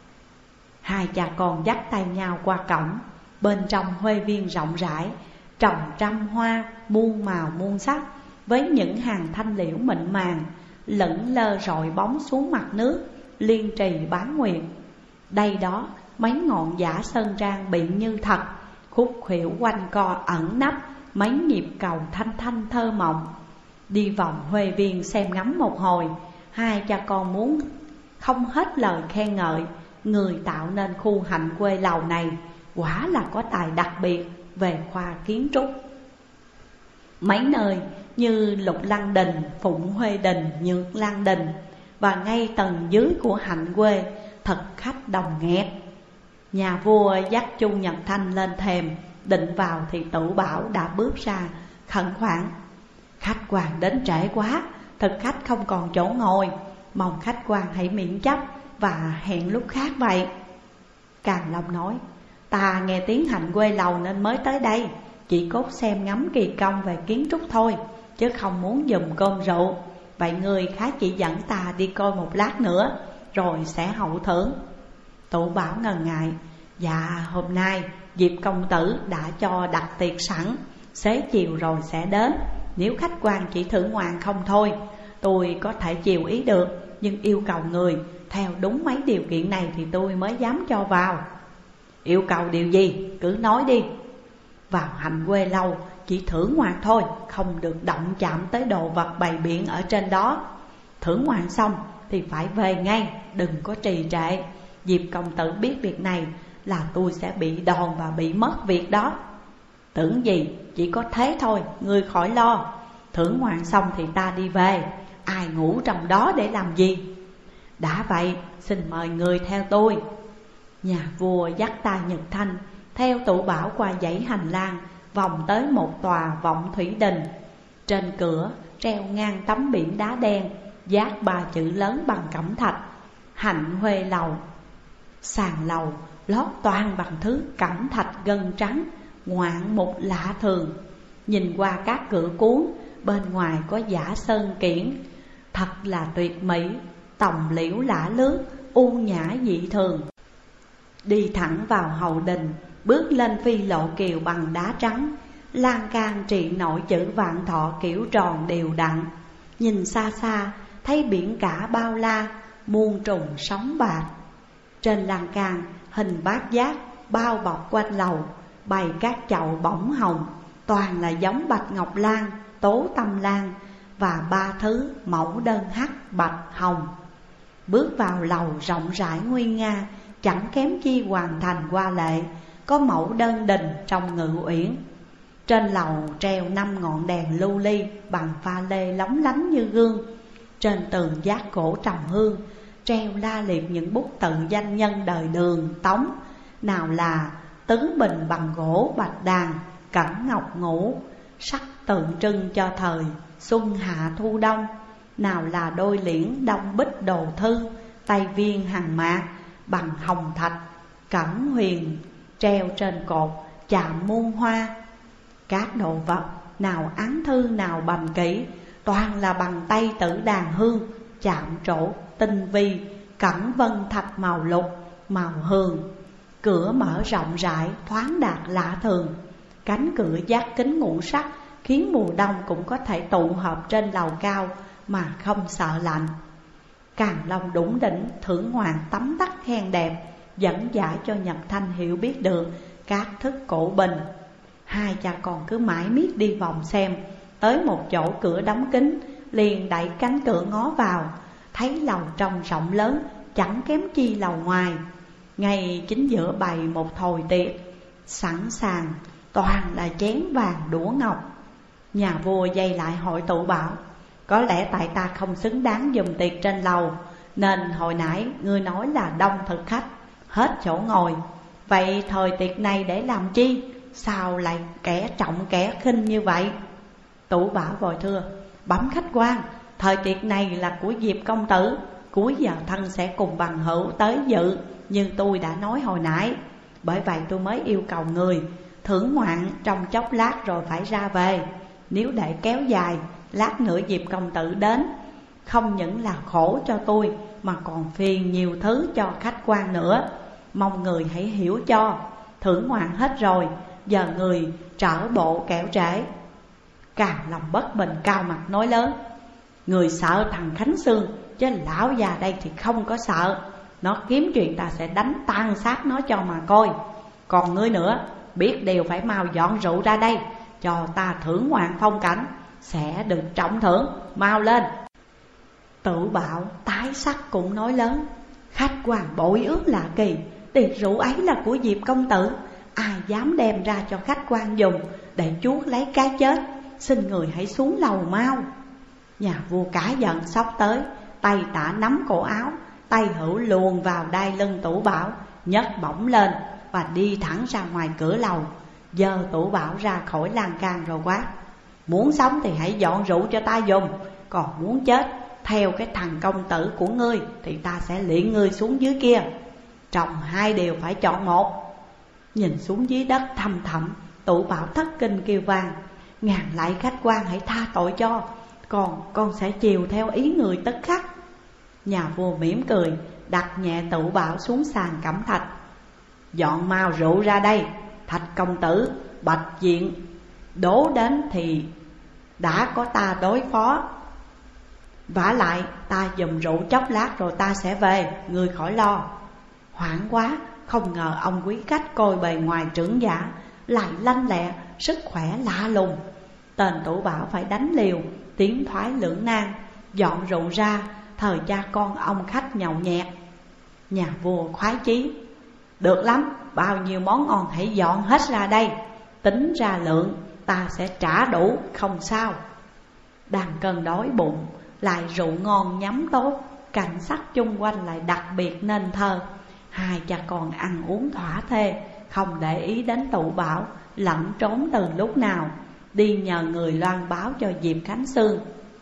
Hai cha con dắt tay nhau qua cổng. Bên trong huê viên rộng rãi, trồng trăm hoa muôn màu muôn sắc, với những hàng thanh liễu mịn màng lững lơ rọi bóng xuống mặt nước, liên trì bán nguyệt. Đây đó mấy ngọn giả sơn trang biện như thật, khúc khuỷu quanh co ẩn nấp mấy nhịp cầu thanh thanh thơ mộng. Đi vòng huê viên xem ngắm một hồi, hai cha con muốn không hết lời khen ngợi. Người tạo nên khu Hạnh Quê Lầu này quả là có tài đặc biệt về khoa kiến trúc. Mấy nơi như Lục Lăng Đình, Phụng Huê Đình, Nhược Lăng Đình và ngay tầng dưới của Hạnh Quê thật khách đồng nghẹt. Nhà vua dắt Chu Nhật Thanh lên thềm, định vào thì Tử Bảo đã bước ra khẩn khoản: Khách quan đến trễ quá, thực khách không còn chỗ ngồi, mong khách quan hãy miễn chấp và hẹn lúc khác vậy. Càn Long nói: Ta nghe tiếng Hạnh Quê Lầu nên mới tới đây, chỉ cốt xem ngắm kỳ công về kiến trúc thôi, chứ không muốn dùm cơm rượu. Vậy người khá chỉ dẫn ta đi coi một lát nữa, rồi sẽ hậu thưởng. Tụ Bảo ngần ngại: Dạ, hôm nay Diệp công tử đã cho đặt tiệc sẵn, xế chiều rồi sẽ đến. Nếu khách quan chỉ thưởng ngoạn không thôi, tôi có thể chiều ý được, nhưng yêu cầu người theo đúng mấy điều kiện này thì tôi mới dám cho vào. Yêu cầu điều gì? Cứ nói đi. Vào Hạnh Quê Lâu chỉ thưởng ngoạn thôi, không được động chạm tới đồ vật bày biện ở trên đó. Thưởng ngoạn xong thì phải về ngay, đừng có trì trệ. Diệp công tử biết việc này là tôi sẽ bị đòn và bị mất việc đó. Tưởng gì, chỉ có thế thôi, ngươi khỏi lo. Thưởng ngoạn xong thì ta đi về, ai ngủ trong đó để làm gì? Đã vậy, xin mời người theo tôi. Nhà vua dắt tay Nhật Thanh theo Tụ Bảo qua dãy hành lang, vòng tới một tòa vọng thủy đình. Trên cửa treo ngang tấm biển đá đen, dát ba chữ lớn bằng cẩm thạch: Hạnh Huê Lầu. Sàn lầu lót toàn bằng thứ cẩm thạch gân trắng, ngoạn mục lạ thường. Nhìn qua các cửa cuốn, bên ngoài có giả sơn kiển, thật là tuyệt mỹ, tòng liễu lả lướt, u nhã dị thường. Đi thẳng vào hậu đình, bước lên phi lộ kiều bằng đá trắng, lan can trị nổi chữ Vạn Thọ kiểu tròn đều đặn. Nhìn xa xa thấy biển cả bao la, muôn trùng sóng bạc. Trên lan can hình bát giác bao bọc quanh lầu, bày các chậu bỏng hồng, toàn là giống bạch ngọc lan, tố tâm lan và ba thứ mẫu đơn hắc bạch hồng. Bước vào lầu rộng rãi nguy nga, chẳng kém chi hoàn thành hoa lệ, có mẫu đơn đình trong ngự uyển. Trên lầu treo năm ngọn đèn lưu ly bằng pha lê lóng lánh như gương. Trên tường giác cổ trầm hương treo la liệt những bút tự danh nhân đời Đường, Tống, nào là Tứ Bình bằng gỗ bạch đàn, Cẩm Ngọc Ngũ, Sắc tượng trưng cho thời xuân hạ thu đông. Nào là đôi liễn đông bích đồ thư, tay viên hàng mạc bằng hồng thạch, cẩm huyền treo trên cột chạm muôn hoa. Các đồ vật nào án thư nào bành kỹ, toàn là bằng tay tử đàn hương, chạm trổ tinh vi, cẩm vân thạch màu lục, màu hường. Cửa mở rộng rãi, thoáng đạt lạ thường. Cánh cửa giác kính ngũ sắc, khiến mùa đông cũng có thể tụ họp trên lầu cao mà không sợ lạnh. Càn Long đủng đỉnh thưởng ngoạn tấm tắc khen đẹp, dẫn giải cho Nhật Thanh hiểu biết được các thức cổ bình. Hai cha con cứ mãi miết đi vòng xem, tới một chỗ cửa đóng kín, liền đẩy cánh cửa ngó vào, thấy lầu trong rộng lớn, chẳng kém chi lầu ngoài. Ngay chính giữa bày một thồi tiệc, sẵn sàng, toàn là chén vàng đũa ngọc. Nhà vua dây lại hội tụ bảo: có lẽ tại ta không xứng đáng dùng tiệc trên lầu, nên hồi nãy ngươi nói là đông thực khách, hết chỗ ngồi. Vậy thời tiệc này để làm chi? Sao lại kẻ trọng kẻ khinh như vậy? Tủ Bảo vội thưa: bẩm khách quan, thời tiệc này là của Diệp công tử, cuối giờ thân sẽ cùng bằng hữu tới dự, như tôi đã nói hồi nãy. Bởi vậy tôi mới yêu cầu người thưởng ngoạn trong chốc lát rồi phải ra về. Nếu để kéo dài, lát nữa Diệp công tử đến, không những là khổ cho tôi mà còn phiền nhiều thứ cho khách quan nữa. Mong người hãy hiểu cho. Thưởng ngoạn hết rồi, giờ người trở bộ kẻo trễ. Càn Long bất bình cao mặt nói lớn: người sợ thằng Khánh Sương, chứ lão già đây thì không có sợ. Nó kiếm chuyện ta sẽ đánh tan xác nó cho mà coi. Còn ngươi nữa, biết điều phải mau dọn rượu ra đây, cho ta thưởng ngoạn phong cảnh, sẽ được trọng thưởng, mau lên. Tự Bảo tái sắc cũng nói lớn: khách quan bội ước lạ kỳ, tiệc rượu ấy là của Diệp công tử, ai dám đem ra cho khách quan dùng để chuốt lấy cái chết. Xin người hãy xuống lầu mau. Nhà vua cả giận xốc tới, tay tả nắm cổ áo, tay hữu luồn vào đai lưng Tủ Bảo, nhấc bổng lên và đi thẳng ra ngoài cửa lầu. Giơ Tủ Bảo ra khỏi lan can rồi quát: muốn sống thì hãy dọn rượu cho ta dùng, còn muốn chết theo cái thằng công tử của ngươi thì ta sẽ liệng ngươi xuống dưới kia. Trong hai điều phải chọn một. Nhìn xuống dưới đất thăm thẳm, Tủ Bảo thất kinh kêu vang: ngàn lạy khách quan hãy tha tội cho, còn con sẽ chiều theo ý người tức khắc. Nhà vua mỉm cười, đặt nhẹ Tủ Bảo xuống sàn cẩm thạch: dọn mau rượu ra đây. Thạch công tử, bạch diện đố đến thì đã có ta đối phó. Vả lại ta dùng rượu chốc lát rồi ta sẽ về, ngươi khỏi lo. Hoảng quá, không ngờ ông quý khách coi bề ngoài trưởng giả lại lanh lẹ, sức khỏe lạ lùng. Tên Tủ Bảo phải đánh liều, tiến thoái lưỡng nan, dọn rượu ra, thời cha con ông khách nhậu nhẹt. Nhà vua khoái chí: được lắm, bao nhiêu món ngon hãy dọn hết ra đây, tính ra lượng ta sẽ trả đủ, không sao. Đang cơn đói bụng, lại rượu ngon nhắm tốt, cảnh sắc chung quanh lại đặc biệt nên thơ. Hai cha con ăn uống thỏa thê, không để ý đến Tủ Bảo lẩn trốn từ lúc nào, đi nhờ người loan báo cho Diệp Khánh Sương.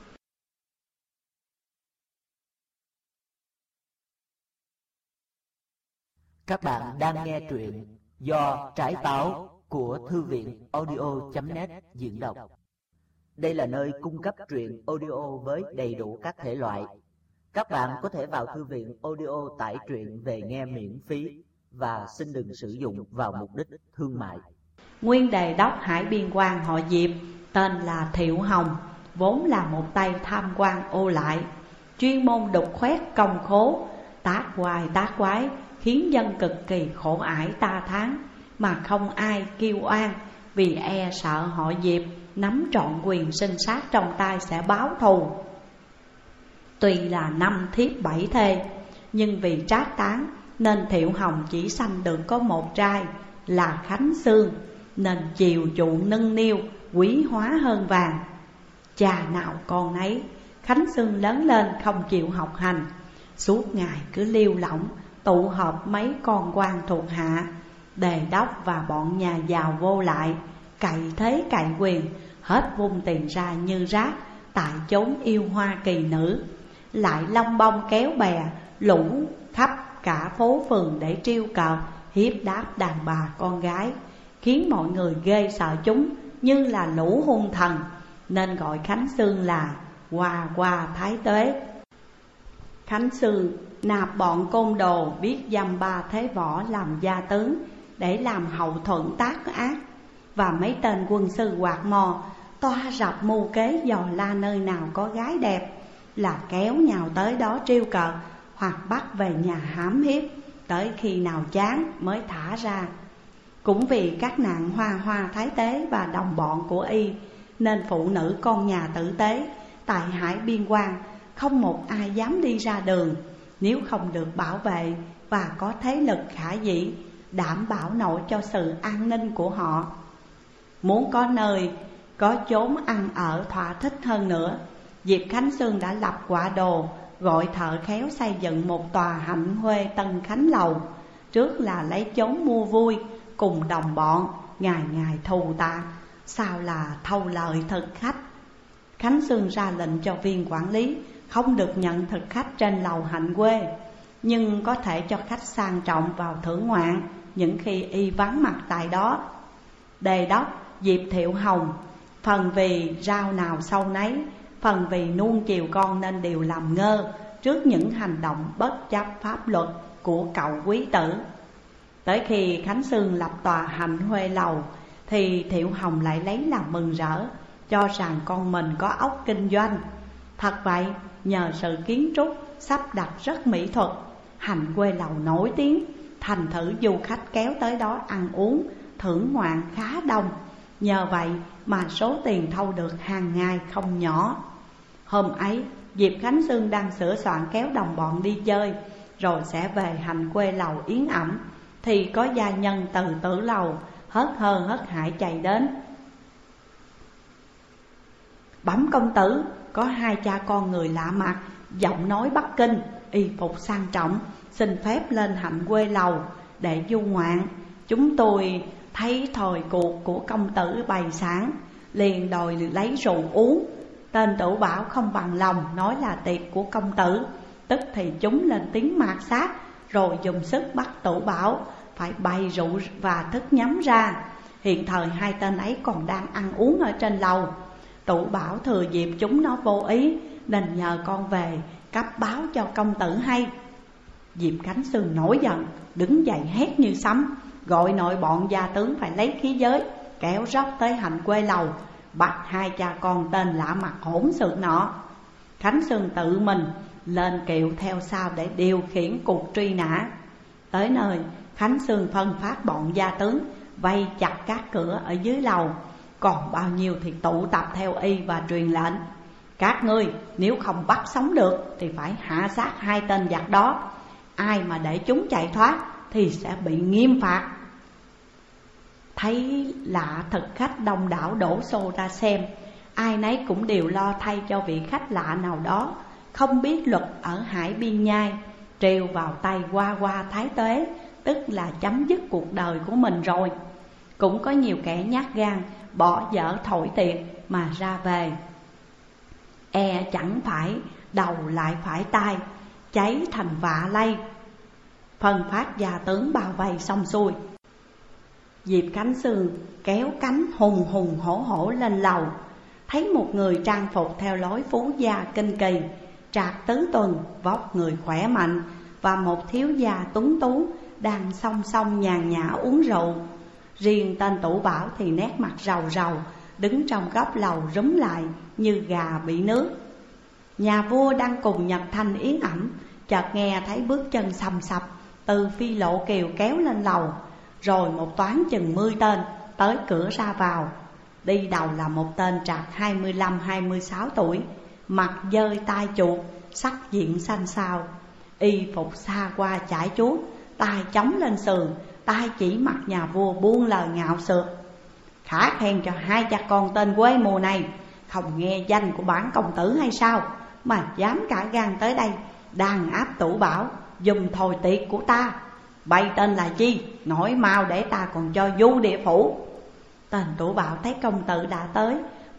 Các bạn đang nghe truyện do Trái Táo của Thư viện audio chấm net diễn đọc. Đây là nơi cung cấp truyện audio với đầy đủ các thể loại. Các bạn có thể vào thư viện audio tải truyện về nghe miễn phí và xin đừng sử dụng vào mục đích thương mại. Nguyên đề đốc Hải Biên quan họ Diệp, tên là Thiệu Hồng, vốn là một tay tham quan ô lại, chuyên môn đục khoét công khố, tác hoài tác quái, khiến dân cực kỳ khổ ải ta thán, mà không ai kêu oan, vì e sợ họ Diệp nắm trọn quyền sinh sát trong tay sẽ báo thù. Tuy là năm thiếp bảy thê, nhưng vì trác tán nên Thiệu Hồng chỉ sanh được có một trai là Khánh Sương, nên chiều chuộng nâng niu, quý hóa hơn vàng. Cha nào con nấy, Khánh Sương lớn lên không chịu học hành, suốt ngày cứ liêu lỏng tụ họp mấy con quan thuộc hạ, đề đốc và bọn nhà giàu vô lại, cậy thế cậy quyền, hết vung tiền ra như rác tại chốn yêu hoa kỳ nữ, lại long bông kéo bè lũ khắp cả phố phường để trêu cợt hiếp đáp đàn bà con gái, khiến mọi người ghê sợ chúng như là lũ hung thần, nên gọi Khánh Sương là Hoa Hoa Thái Tuế. Khánh Sương nạp bọn côn đồ biết dăm ba thế võ làm gia tướng để làm hậu thuẫn tác ác, và mấy tên quân sư quạt mò toa rập mưu kế dò la nơi nào có gái đẹp là kéo nhào tới đó trêu cợt hoặc bắt về nhà hãm hiếp, tới khi nào chán mới thả ra. Cũng vì các nạn Hoa Hoa Thái Tế và đồng bọn của y, nên phụ nữ con nhà tử tế tại hải biên quan không một ai dám đi ra đường, nếu không được bảo vệ và có thế lực khả dĩ đảm bảo nổi cho sự an ninh của họ. Muốn có nơi, có chốn ăn ở thỏa thích hơn nữa, Diệp Khánh Sương đã lập quả đồ, gọi thợ khéo xây dựng một tòa hạnh huê Tân Khánh Lầu. Trước là lấy chốn mua vui cùng đồng bọn, ngày ngày thù tạ, sau là thâu lợi thực khách. Khánh Sương ra lệnh cho viên quản lý không được nhận thực khách trên lầu hạnh huê, nhưng có thể cho khách sang trọng vào thưởng ngoạn những khi y vắng mặt tại đó. Đề đốc Diệp Thiệu Hồng, phần vì rau nào sâu nấy, phần vì nuông chiều con nên đều làm ngơ trước những hành động bất chấp pháp luật của cậu quý tử. Tới khi Khánh Sương lập tòa hạnh huê lầu thì Thiệu Hồng lại lấy làm mừng rỡ, cho rằng con mình có óc kinh doanh. Thật vậy, nhờ sự kiến trúc sắp đặt rất mỹ thuật, hạnh huê lầu nổi tiếng, thành thử du khách kéo tới đó ăn uống thưởng ngoạn khá đông. Nhờ vậy mà số tiền thâu được hàng ngày không nhỏ. Hôm ấy Diệp Khánh Sương đang sửa soạn kéo đồng bọn đi chơi, rồi sẽ về hành quê lầu yến ẩm, thì có gia nhân từ tử lầu hớt hơ hớt hải chạy đến. Bẩm công tử, có hai cha con người lạ mặt, giọng nói Bắc Kinh, y phục sang trọng, xin phép lên hạnh quê lầu để du ngoạn. Chúng tôi thấy thời cuộc của công tử bày sáng, liền đòi lấy rượu uống. Tên Tửu Bảo không bằng lòng nói là tiệc của công tử, tức thì chúng lên tiếng mạt sát, rồi dùng sức bắt Tửu Bảo phải bày rượu và thức nhắm ra. Hiện thời hai tên ấy còn đang ăn uống ở trên lầu. Tửu Bảo thừa dịp chúng nó vô ý, nên nhờ con về cấp báo cho công tử hay. Diệp Khánh Sương nổi giận, đứng dậy hét như sấm, gọi nội bọn gia tướng phải lấy khí giới, kéo róc tới hành quê lầu, bắt hai cha con tên lạ mặt hỗn xược nọ. Khánh Sương tự mình lên kiệu theo sau để điều khiển cuộc truy nã. Tới nơi, Khánh Sương phân phát bọn gia tướng vây chặt các cửa ở dưới lầu, còn bao nhiêu thì tụ tập theo y và truyền lệnh: các ngươi nếu không bắt sống được thì phải hạ sát hai tên giặc đó. Ai mà để chúng chạy thoát thì sẽ bị nghiêm phạt. Thấy lạ, thực khách đông đảo đổ xô ra xem, ai nấy cũng đều lo thay cho vị khách lạ nào đó không biết luật ở hải biên nhai, treo vào tay Hoa Hoa Thái Tuế, tức là chấm dứt cuộc đời của mình rồi. Cũng có nhiều kẻ nhát gan bỏ dở thổi tiệc mà ra về. E chẳng phải đầu lại phải tai, cháy thành vạ lây. Phân phát gia tướng bao vây xong xuôi, Diệp Khánh Sương kéo cánh hùng hùng hổ hổ lên lầu, thấy một người trang phục theo lối phú gia kinh kỳ, trạc tứ tuần, vóc người khỏe mạnh, và một thiếu gia tuấn tú đang song song nhàn nhã uống rượu. Riêng tên Tửu Bảo thì nét mặt rầu rầu, đứng trong góc lầu rúm lại như gà bị nước. Nhà vua đang cùng Nhật Thanh yến ẩm, chợt nghe thấy bước chân sầm sập từ phi lộ kiều kéo lên lầu, rồi một toán chừng mươi tên tới cửa ra vào. Đi đầu là một tên trạc hai mươi lăm hai mươi sáu tuổi, mặt dơi tai chuột, sắc diện xanh xao, y phục xa qua chải chuốt, tay chống lên sườn, tay chỉ mặt nhà vua buông lời ngạo sượt: khả khen cho hai cha con tên quê mùa này, không nghe danh của bản công tử hay sao mà dám cả gan tới đây đàn áp Tửu Bảo, dùng thồi tiệc của ta. Bày tên là chi, nói mau để ta còn cho du địa phủ. Tên Tửu Bảo thấy công tử đã tới,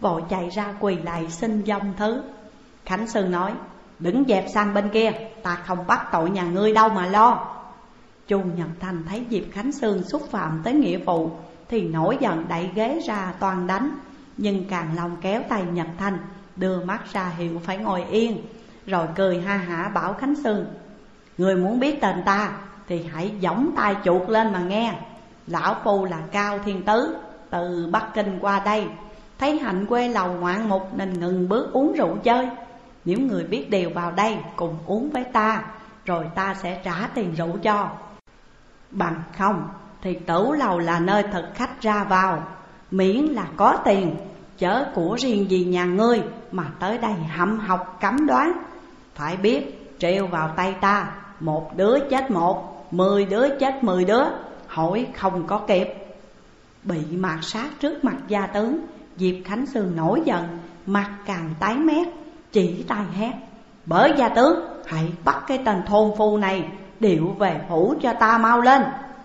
vội chạy ra quỳ lại xin dông thứ. Khánh Sương nói: đừng dẹp sang bên kia, ta không bắt tội nhà ngươi đâu mà lo. Chu Nhật Thanh thấy Diệp Khánh Sương xúc phạm tới nghĩa vụ thì nổi giận đẩy ghế ra toan đánh. Nhưng Càn Long kéo tay Nhật Thanh, đưa mắt ra hiệu phải ngồi yên, rồi cười ha hả bảo Khánh Sương: người muốn biết tên ta thì hãy giỏng tai chuột lên mà nghe. Lão phu là Cao Thiên Tứ, từ Bắc Kinh qua đây, thấy hạnh quê lầu ngoạn mục nên ngừng bước uống rượu chơi. Nếu người biết điều vào đây cùng uống với ta, rồi ta sẽ trả tiền rượu cho. Bằng không thì tửu lầu là nơi thực khách ra vào, miễn là có tiền, chớ của riêng gì nhà ngươi mà tới đây hậm học cấm đoán. Phải biết treo vào tay ta, một đứa chết một, mười đứa chết mười đứa, hỏi không có kịp. Bị mạt sát trước mặt gia tướng, Diệp Khánh Sương nổi giận, mặt càng tái mét, chỉ tay hét: bởi gia tướng, hãy bắt cái tên thôn phu này điệu về phủ cho ta mau lên.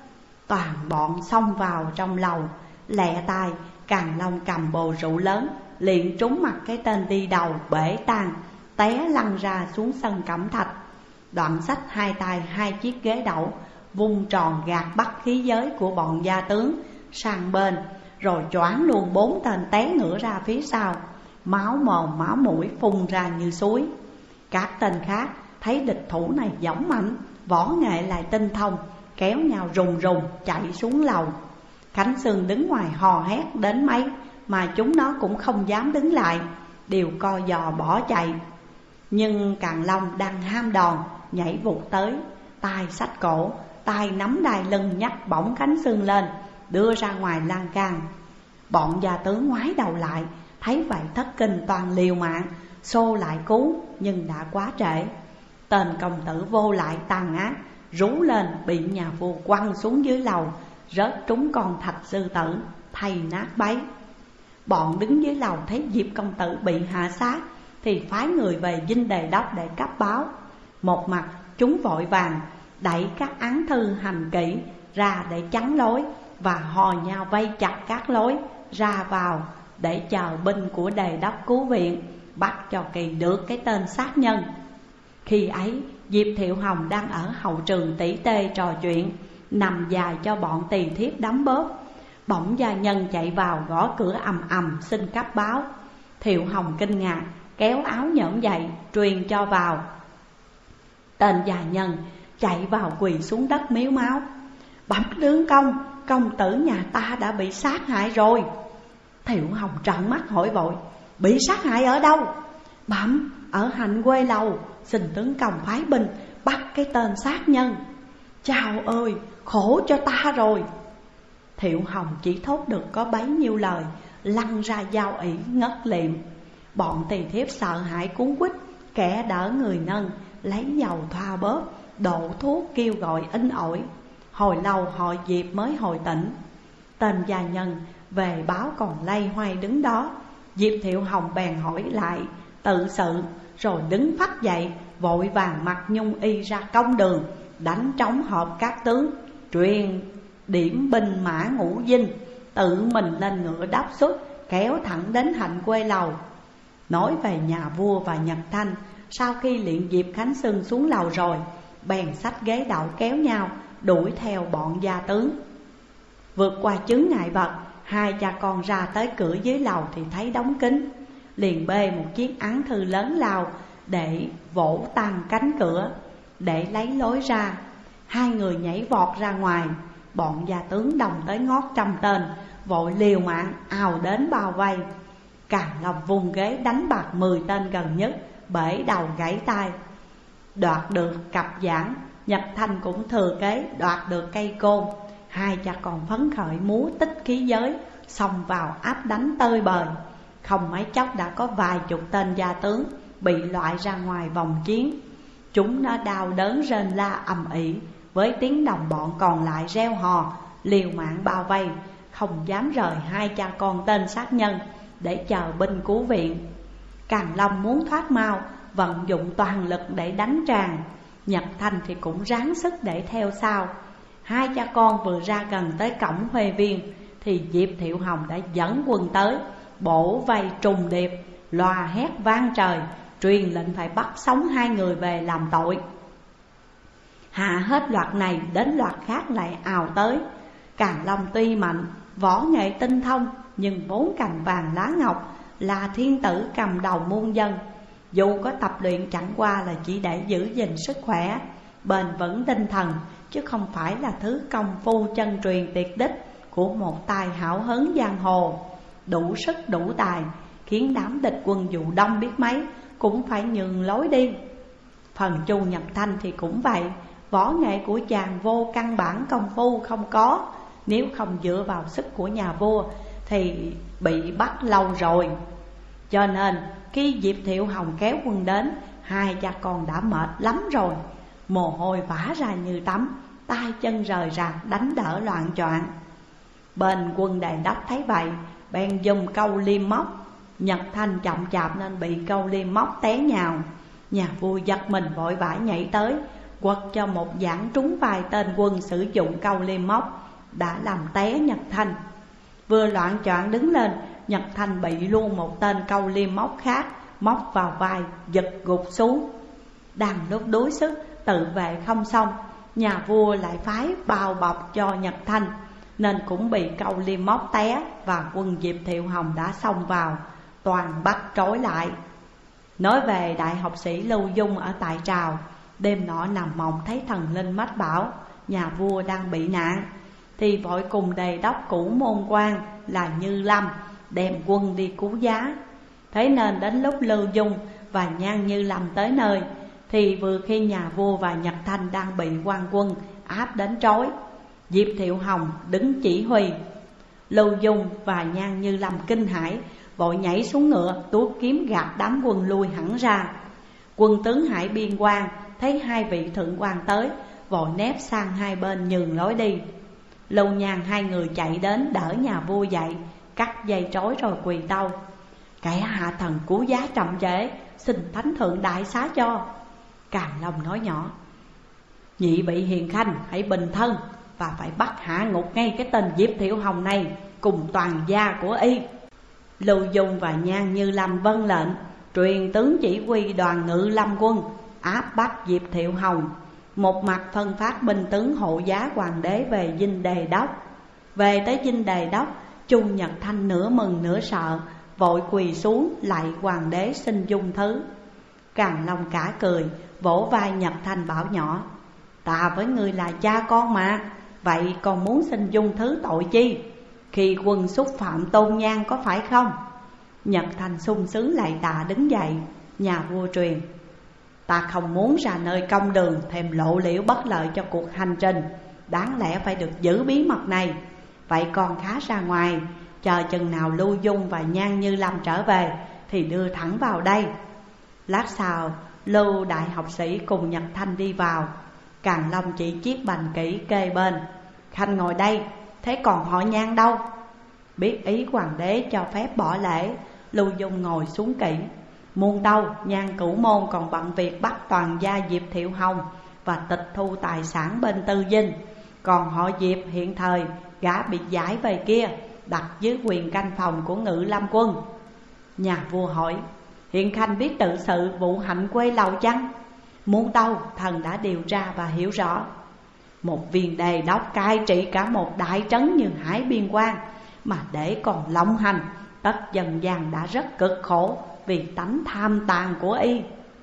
Toàn bọn xông vào trong lầu, lẹ tay Càn Long cầm bồ rượu lớn liền trúng mặt cái tên đi đầu, bể tan, té lăn ra xuống sân cẩm thạch. Đoạn xách hai tay hai chiếc ghế đẩu, vung tròn gạt bắt khí giới của bọn gia tướng sang bên, rồi choáng luôn bốn tên té ngửa ra phía sau, máu mồm máu mũi phun ra như suối. Các tên khác thấy địch thủ này dũng mạnh, võ nghệ lại tinh thông, kéo nhau rùng rùng chạy xuống lầu. Khánh Sương đứng ngoài hò hét đến mấy mà chúng nó cũng không dám đứng lại, đều co giò bỏ chạy. Nhưng Càn Long đang ham đòn, nhảy vụt tới, tay xách cổ, tay nắm đai lưng nhắc bổng Khánh Sương lên, đưa ra ngoài lan can. Bọn gia tướng ngoái đầu lại, thấy vậy thất kinh toàn liều mạng, xô lại cứu, nhưng đã quá trễ. Tên công tử vô lại tàn ác, rú lên bị nhà vua quăng xuống dưới lầu, rớt trúng con thạch sư tử, thay nát bấy. Bọn đứng dưới lầu thấy Diệp công tử bị hạ sát thì phái người về Dinh Đề Đốc để cấp báo. Một mặt chúng vội vàng đẩy các án thư hành kỵ ra để chắn lối, và hò nhau vây chặt các lối ra vào để chờ binh của Đề Đốc cứu viện, bắt cho kỳ được cái tên sát nhân. Khi ấy Diệp Thiệu Hồng đang ở hậu trường tỉ tê trò chuyện, nằm dài cho bọn tỳ thiếp đấm bóp. Bỗng gia nhân chạy vào gõ cửa ầm ầm xin cấp báo. Thiệu Hồng kinh ngạc, kéo áo nhỡm dậy truyền cho vào. Tên gia nhân chạy vào quỳ xuống đất miếu máu: bẩm tướng công, công tử nhà ta đã bị sát hại rồi. Thiệu Hồng trợn mắt hỏi vội: bị sát hại ở đâu? Bẩm ở hạnh quê lầu, xin tướng công phái binh bắt cái tên sát nhân. Chào ơi, khổ cho ta rồi. Thiệu Hồng chỉ thốt được có bấy nhiêu lời, lăn ra giao ỷ ngất liệm. Bọn tỳ thiếp sợ hãi cuốn quýt, kẻ đỡ người nâng, lấy dầu thoa bóp, đổ thuốc kêu gọi in ỏi. Hồi lâu họ Diệp mới hồi tỉnh. Tên gia nhân về báo còn lay hoay đứng đó. Diệp Thiệu Hồng bèn hỏi lại tự sự, rồi đứng phắt dậy, vội vàng mặc nhung y ra công đường, đánh trống họp các tướng, truyền điểm binh mã ngũ dinh, tự mình lên ngựa đáp xuất, kéo thẳng đến hạnh quê lầu. Nói về nhà vua và Nhật Thanh, sau khi luyện Diệp Khánh Sương xuống lầu rồi, bèn xách ghế đậu kéo nhau đuổi theo bọn gia tướng. Vượt qua chướng ngại vật, hai cha con ra tới cửa dưới lầu thì thấy đóng kín, liền bê một chiếc án thư lớn lao để vỗ tan cánh cửa, để lấy lối ra. Hai người nhảy vọt ra ngoài. Bọn gia tướng đồng tới ngót trăm tên, vội liều mạng ào đến bao vây. Càn Long vùng ghế đánh bạc mười tên gần nhất, bể đầu gãy tay. Đoạt được cặp giảng, Nhật Thanh cũng thừa kế đoạt được cây côn. Hai cha con phấn khởi múa tích khí giới, xông vào áp đánh tơi bời. Không mấy chốc đã có vài chục tên gia tướng bị loại ra ngoài vòng chiến. Chúng nó đau đớn rên la ầm ĩ, với tiếng đồng bọn còn lại reo hò, liều mạng bao vây, không dám rời hai cha con tên sát nhân để chờ binh cứu viện. Càn Long muốn thoát mau, vận dụng toàn lực để đánh tràn. Nhật Thanh thì cũng ráng sức để theo sau. Hai cha con vừa ra gần tới cổng Huê Viên thì Diệp Thiệu Hồng đã dẫn quân tới, bổ vây trùng điệp, loa hét vang trời, truyền lệnh phải bắt sống hai người về làm tội. Hạ hết loạt này đến loạt khác lại ào tới. Càn Long tuy mạnh, võ nghệ tinh thông, nhưng bốn cành vàng lá ngọc là thiên tử cầm đầu muôn dân. Dù có tập luyện chẳng qua là chỉ để giữ gìn sức khỏe, bền vững tinh thần, chứ không phải là thứ công phu chân truyền tuyệt đích của một tài hảo hớn giang hồ. Đủ sức đủ tài, khiến đám địch quân dù đông biết mấy cũng phải nhường lối đi. Phần Chu Nhật Thanh thì cũng vậy. Võ nghệ của chàng vô căn bản công phu không có, nếu không dựa vào sức của nhà vua thì bị bắt lâu rồi. Cho nên khi Diệp Thiệu Hồng kéo quân đến, hai cha con đã mệt lắm rồi, mồ hôi vã ra như tắm, tay chân rời rạc đánh đỡ loạn choạng. Bên quân Đề Đốc thấy vậy, bèn dùng câu liêm móc. Nhật Thanh chậm chạp nên bị câu liêm móc té nhào. Nhà vua giật mình vội vã nhảy tới, quật cho một giảng trúng vai tên quân sử dụng câu liêm móc, đã làm té Nhật Thanh. Vừa loạn choạng đứng lên, Nhật Thanh bị luôn một tên câu liêm móc khác móc vào vai, giật gục xuống. Đang lúc đuối sức tự vệ không xong, nhà vua lại phái bao bọc cho Nhật Thanh, nên cũng bị câu liêm móc té. Và quân Diệp Thiệu Hồng đã xông vào, toàn bắt trói lại. Nói về đại học sĩ Lưu Dung ở tại Trào, đêm nọ nằm mộng thấy thần linh mách bảo nhà vua đang bị nạn, thì vội cùng Đề Đốc cũ môn quan là Như Lâm đem quân đi cứu giá. Thế nên đến lúc Lưu Dung và Nhan Như Lâm tới nơi, thì vừa khi nhà vua và Nhật Thanh đang bị quan quân áp đến trói, Diệp Thiệu Hồng đứng chỉ huy. Lưu Dung và Nhan Như Lâm kinh hãi, vội nhảy xuống ngựa, tuốt kiếm gạt đám quân lui hẳn ra. Quân tướng Hải Biên Quan thấy hai vị thượng quan tới, vội nép sang hai bên nhường lối đi. Lưu Nhan hai người chạy đến đỡ nhà vua dậy, cắt dây trói rồi quỳ tâu: kẻ hạ thần cứu giá chậm trễ, xin thánh thượng đại xá cho. Càn Long nói nhỏ: nhị vị hiền khanh hãy bình thân, và phải bắt hạ ngục ngay cái tên Diệp Thiệu Hồng này cùng toàn gia của y. Lưu Dung và Nhan Như Lâm vâng lệnh, truyền tướng chỉ huy đoàn ngự lâm quân áp bắt Diệp Thiệu Hồng. Một mặt phân phát binh tướng hộ giá hoàng đế về dinh Đề Đốc. Về tới dinh Đề Đốc, Chu Nhật Thanh nửa mừng nửa sợ, vội quỳ xuống lạy hoàng đế xin dung thứ. Càn Long cả cười, vỗ vai Nhật Thanh bảo nhỏ: ta với ngươi là cha con mà, vậy còn muốn xin dung thứ tội chi? Khi quân xúc phạm tôn nhan có phải không? Nhật Thanh sung sướng lạy tạ đứng dậy. Nhà vua truyền: ta không muốn ra nơi công đường thêm lộ liễu bất lợi cho cuộc hành trình, đáng lẽ phải được giữ bí mật này. Vậy còn khá ra ngoài, chờ chừng nào Lưu Dung và Nhan Như Lâm trở về thì đưa thẳng vào đây. Lát sau, Lưu đại học sĩ cùng Nhật Thanh đi vào. Càn Long chỉ chiếc bành kỹ kê bên: khanh ngồi đây, thế còn họ Nhan đâu? Biết ý hoàng đế cho phép bỏ lễ, Lưu Dung ngồi xuống kỹ. Muôn đâu, Nhan Cửu Môn còn bận việc bắt toàn gia Diệp Thiệu Hồng và tịch thu tài sản bên tư dinh. Còn họ Diệp hiện thời gã bị giải về kia, đặt dưới quyền canh phòng của Ngự Lâm quân. Nhà vua hỏi: hiện khanh biết tự sự vụ hạnh quê lầu chăng? Muôn đâu, thần đã điều tra và hiểu rõ. Một viên Đề Đốc cai trị cả một đại trấn như Hải Biên Quan, mà để còn lộng hành, tất dân gian đã rất cực khổ vì tánh tham tàn của y.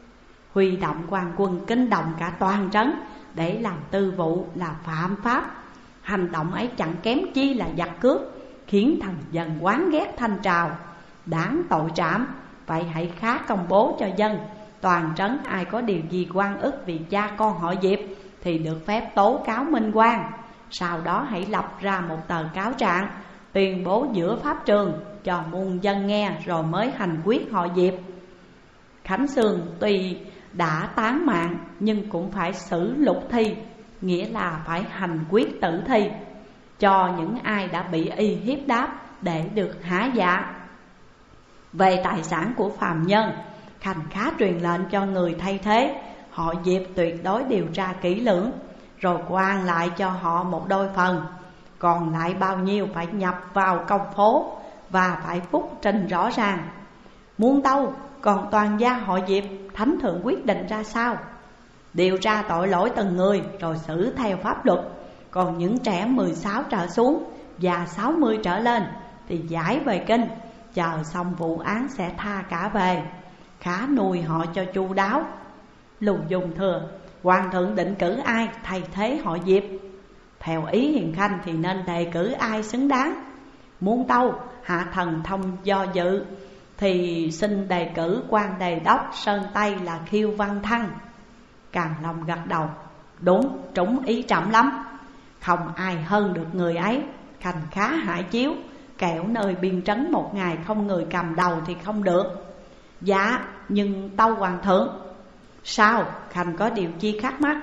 Huy động quan quân kinh động cả toàn trấn để làm tư vụ là phạm pháp. Hành động ấy chẳng kém chi là giặc cướp, khiến thần dân oán ghét thanh trào, đáng tội trảm. Vậy hãy khá công bố cho dân, toàn trấn ai có điều gì oan ức vì cha con họ Diệp thì được phép tố cáo minh quan. Sau đó hãy lập ra một tờ cáo trạng, tuyên bố giữa pháp trường cho muôn dân nghe, rồi mới hành quyết họ Diệp. Khánh Sương tuy đã tán mạng nhưng cũng phải xử lục thi, nghĩa là phải hành quyết tử thi cho những ai đã bị y hiếp đáp để được hả dạ. Về tài sản của phàm nhân, Khanh khá truyền lệnh cho người thay thế họ Diệp tuyệt đối điều tra kỹ lưỡng, rồi quan lại cho họ một đôi phần. Còn lại bao nhiêu phải nhập vào công phố, và phải phúc trình rõ ràng. Muôn tâu, còn toàn gia họ Diệp, thánh thượng quyết định ra sao? Điều tra tội lỗi từng người rồi xử theo pháp luật. Còn những trẻ mười sáu trở xuống và sáu mươi trở lên thì giải về kinh, chờ xong vụ án sẽ tha cả về. Khá nuôi họ cho chu đáo. Lưu Dung thưa, hoàng thượng định cử ai thay thế họ Diệp? Theo ý Hiền Khanh thì nên đề cử ai xứng đáng. Muôn tâu, hạ thần thông do dự thì xin đề cử quan đề đốc Sơn Tây là Khiêu Văn Thăng. Càn Long gật đầu, đúng, trúng ý trẫm lắm. Không ai hơn được người ấy. Khanh khá hại chiếu, kẻo nơi biên trấn một ngày không người cầm đầu thì không được. Dạ, nhưng tâu hoàng thượng. Sao, Khanh có điều chi thắc mắc?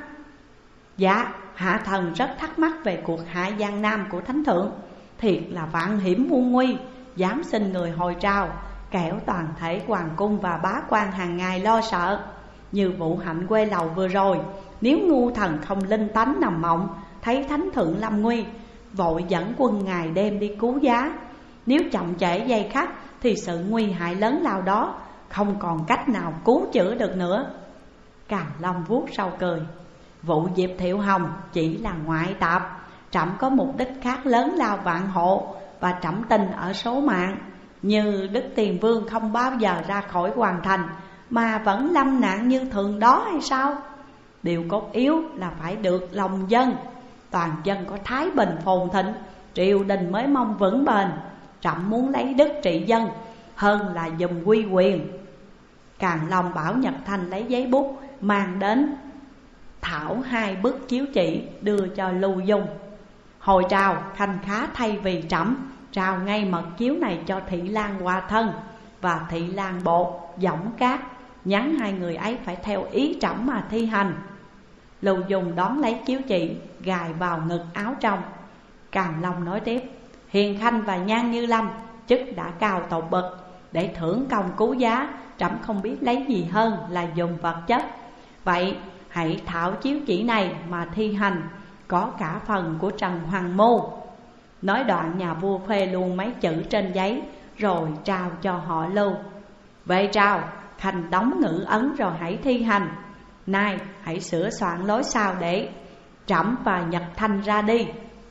Dạ, hạ thần rất thắc mắc về cuộc hạ Giang Nam của thánh thượng. Thiệt là vạn hiểm muôn nguy, dám xin người hồi trao, kẻo toàn thể hoàng cung và bá quan hàng ngày lo sợ. Như vụ hạnh quê lầu vừa rồi, nếu ngu thần không linh tánh nằm mộng, thấy thánh thượng lâm nguy, vội dẫn quân ngày đêm đi cứu giá. Nếu chậm trễ giây khắc thì sự nguy hại lớn lao đó không còn cách nào cứu chữa được nữa. Càn Long vuốt râu cười, vụ Diệp Thiệu Hồng chỉ là ngoại tạp. Trẫm có mục đích khác lớn lao vạn hộ, và trẫm tin ở số mạng. Như Đức Tiền Vương không bao giờ ra khỏi hoàng thành mà vẫn lâm nạn như thường đó hay sao? Điều cốt yếu là phải được lòng dân. Toàn dân có thái bình phồn thịnh, triều đình mới mong vững bền. Trẫm muốn lấy đức trị dân hơn là giùm quy quyền. Càn Long bảo Nhật Thanh lấy giấy bút mang đến thảo hai bức chiếu chỉ đưa cho Lưu Dung. Hồi trào, Khanh khá thay vì trẫm trao ngay mật chiếu này cho Thị Lan Hòa Thân và Thị Lan Bộ Dõng Cát, nhắn hai người ấy phải theo ý trẫm mà thi hành. Lưu Dung đón lấy chiếu chỉ, gài vào ngực áo trong. Càn Long nói tiếp, Hiền Khanh và Nhan Như Lâm chức đã cao tột bậc, để thưởng công cứu giá, trẫm không biết lấy gì hơn là dùng vật chất. Vậy hãy thảo chiếu chỉ này mà thi hành, có cả phần của Trần Hoàng Mô. Nói đoạn, nhà vua phê luôn mấy chữ trên giấy rồi trao cho họ Lưu. Về trao, Khanh đóng ngữ ấn rồi hãy thi hành. Nay hãy sửa soạn lối sao để trẫm và Nhật Thanh ra đi.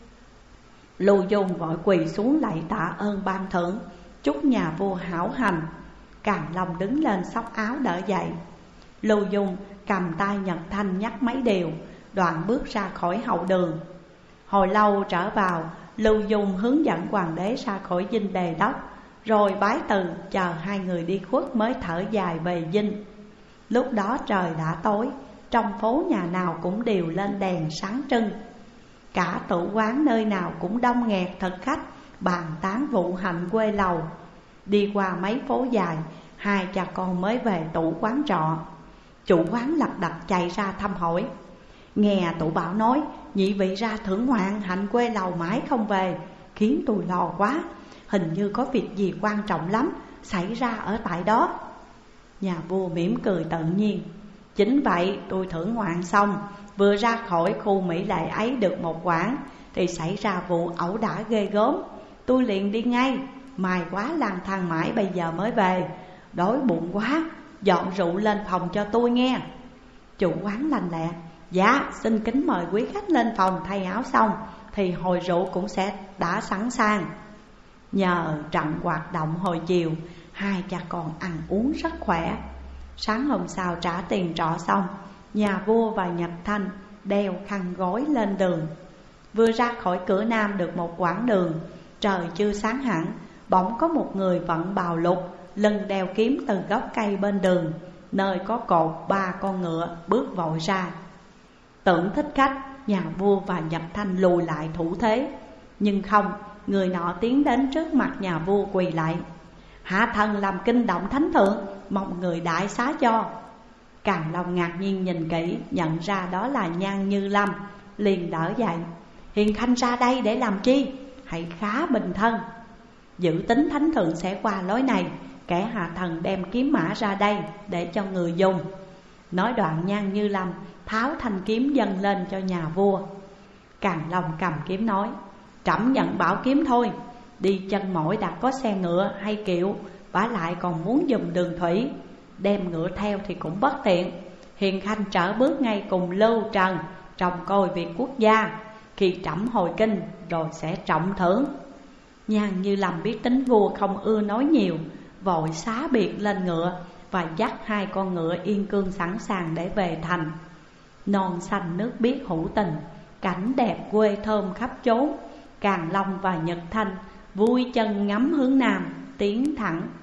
Lưu Dung vội quỳ xuống lạy tạ ơn ban thưởng, chúc nhà vua hảo hành. Càn Long đứng lên xốc áo đỡ dậy. Lưu Dung cầm tay Nhật Thanh nhắc mấy điều, đoạn bước ra khỏi hậu đường. Hồi lâu trở vào, Lưu Dung hướng dẫn hoàng đế ra khỏi dinh Đề Đốc, rồi bái từ chờ hai người đi khuất mới thở dài về dinh. Lúc đó trời đã tối, trong phố nhà nào cũng đều lên đèn sáng trưng. Cả tủ quán nơi nào cũng đông nghẹt thực khách bàn tán vụ hạnh quê lầu. Đi qua mấy phố dài, hai cha con mới về tủ quán trọ. Chủ quán lật đật chạy ra thăm hỏi. Nghe tủ bảo nói nhị vị ra thưởng ngoạn hạnh quê lầu mãi không về, khiến tôi lo quá. Hình như có việc gì quan trọng lắm xảy ra ở tại đó. Nhà vua mỉm cười tự nhiên. Chính vậy, tôi thưởng ngoạn xong, vừa ra khỏi khu mỹ lệ ấy được một quãng thì xảy ra vụ ẩu đả ghê gớm. Tôi liền đi ngay, may quá lang thang mãi bây giờ mới về. Đói bụng quá, dọn rượu lên phòng cho tôi nghe. Chủ quán lành lẹ, dạ xin kính mời quý khách lên phòng thay áo xong thì hồi rượu cũng sẽ đã sẵn sàng. Nhờ trận hoạt động hồi chiều, hai cha con ăn uống rất khỏe. Sáng hôm sau trả tiền trọ xong, nhà vua và Nhật Thanh đeo khăn gối lên đường. Vừa ra khỏi cửa nam được một quãng đường, trời chưa sáng hẳn, bỗng có một người vận bào lục, lưng đeo kiếm từ gốc cây bên đường, nơi có cột ba con ngựa bước vội ra. Tưởng thích khách, nhà vua và Nhật Thanh lùi lại thủ thế. Nhưng không, người nọ tiến đến trước mặt nhà vua quỳ lại. Hạ thần làm kinh động thánh thượng, mong người đại xá cho. Càn Long ngạc nhiên nhìn kỹ, nhận ra đó là Nhan Như Lâm, liền đỡ dậy. Hiền Khanh ra đây để làm chi? Hãy khá bình thân. Dự tính thánh thượng sẽ qua lối này, kẻ hạ thần đem kiếm mã ra đây để cho người dùng. Nói đoạn, Nhan Như Lâm tháo thanh kiếm dâng lên cho nhà vua. Càn Long cầm kiếm nói, trẫm nhận bảo kiếm thôi. Đi chân mỏi đặt có xe ngựa hay kiệu, vả lại còn muốn dùng đường thủy, đem ngựa theo thì cũng bất tiện. Hiền khanh trở bước ngay cùng Lưu Trần trông coi việc quốc gia. Khi trẫm hồi kinh rồi sẽ trọng thưởng. Nhan Như Lâm biết tính vua không ưa nói nhiều, vội xá biệt lên ngựa và dắt hai con ngựa yên cương sẵn sàng để về thành. Non xanh nước biếc hữu tình, cảnh đẹp quê thơm khắp chốn. Càn Long và Nhật Thanh vui chân ngắm hướng nam, tiến thẳng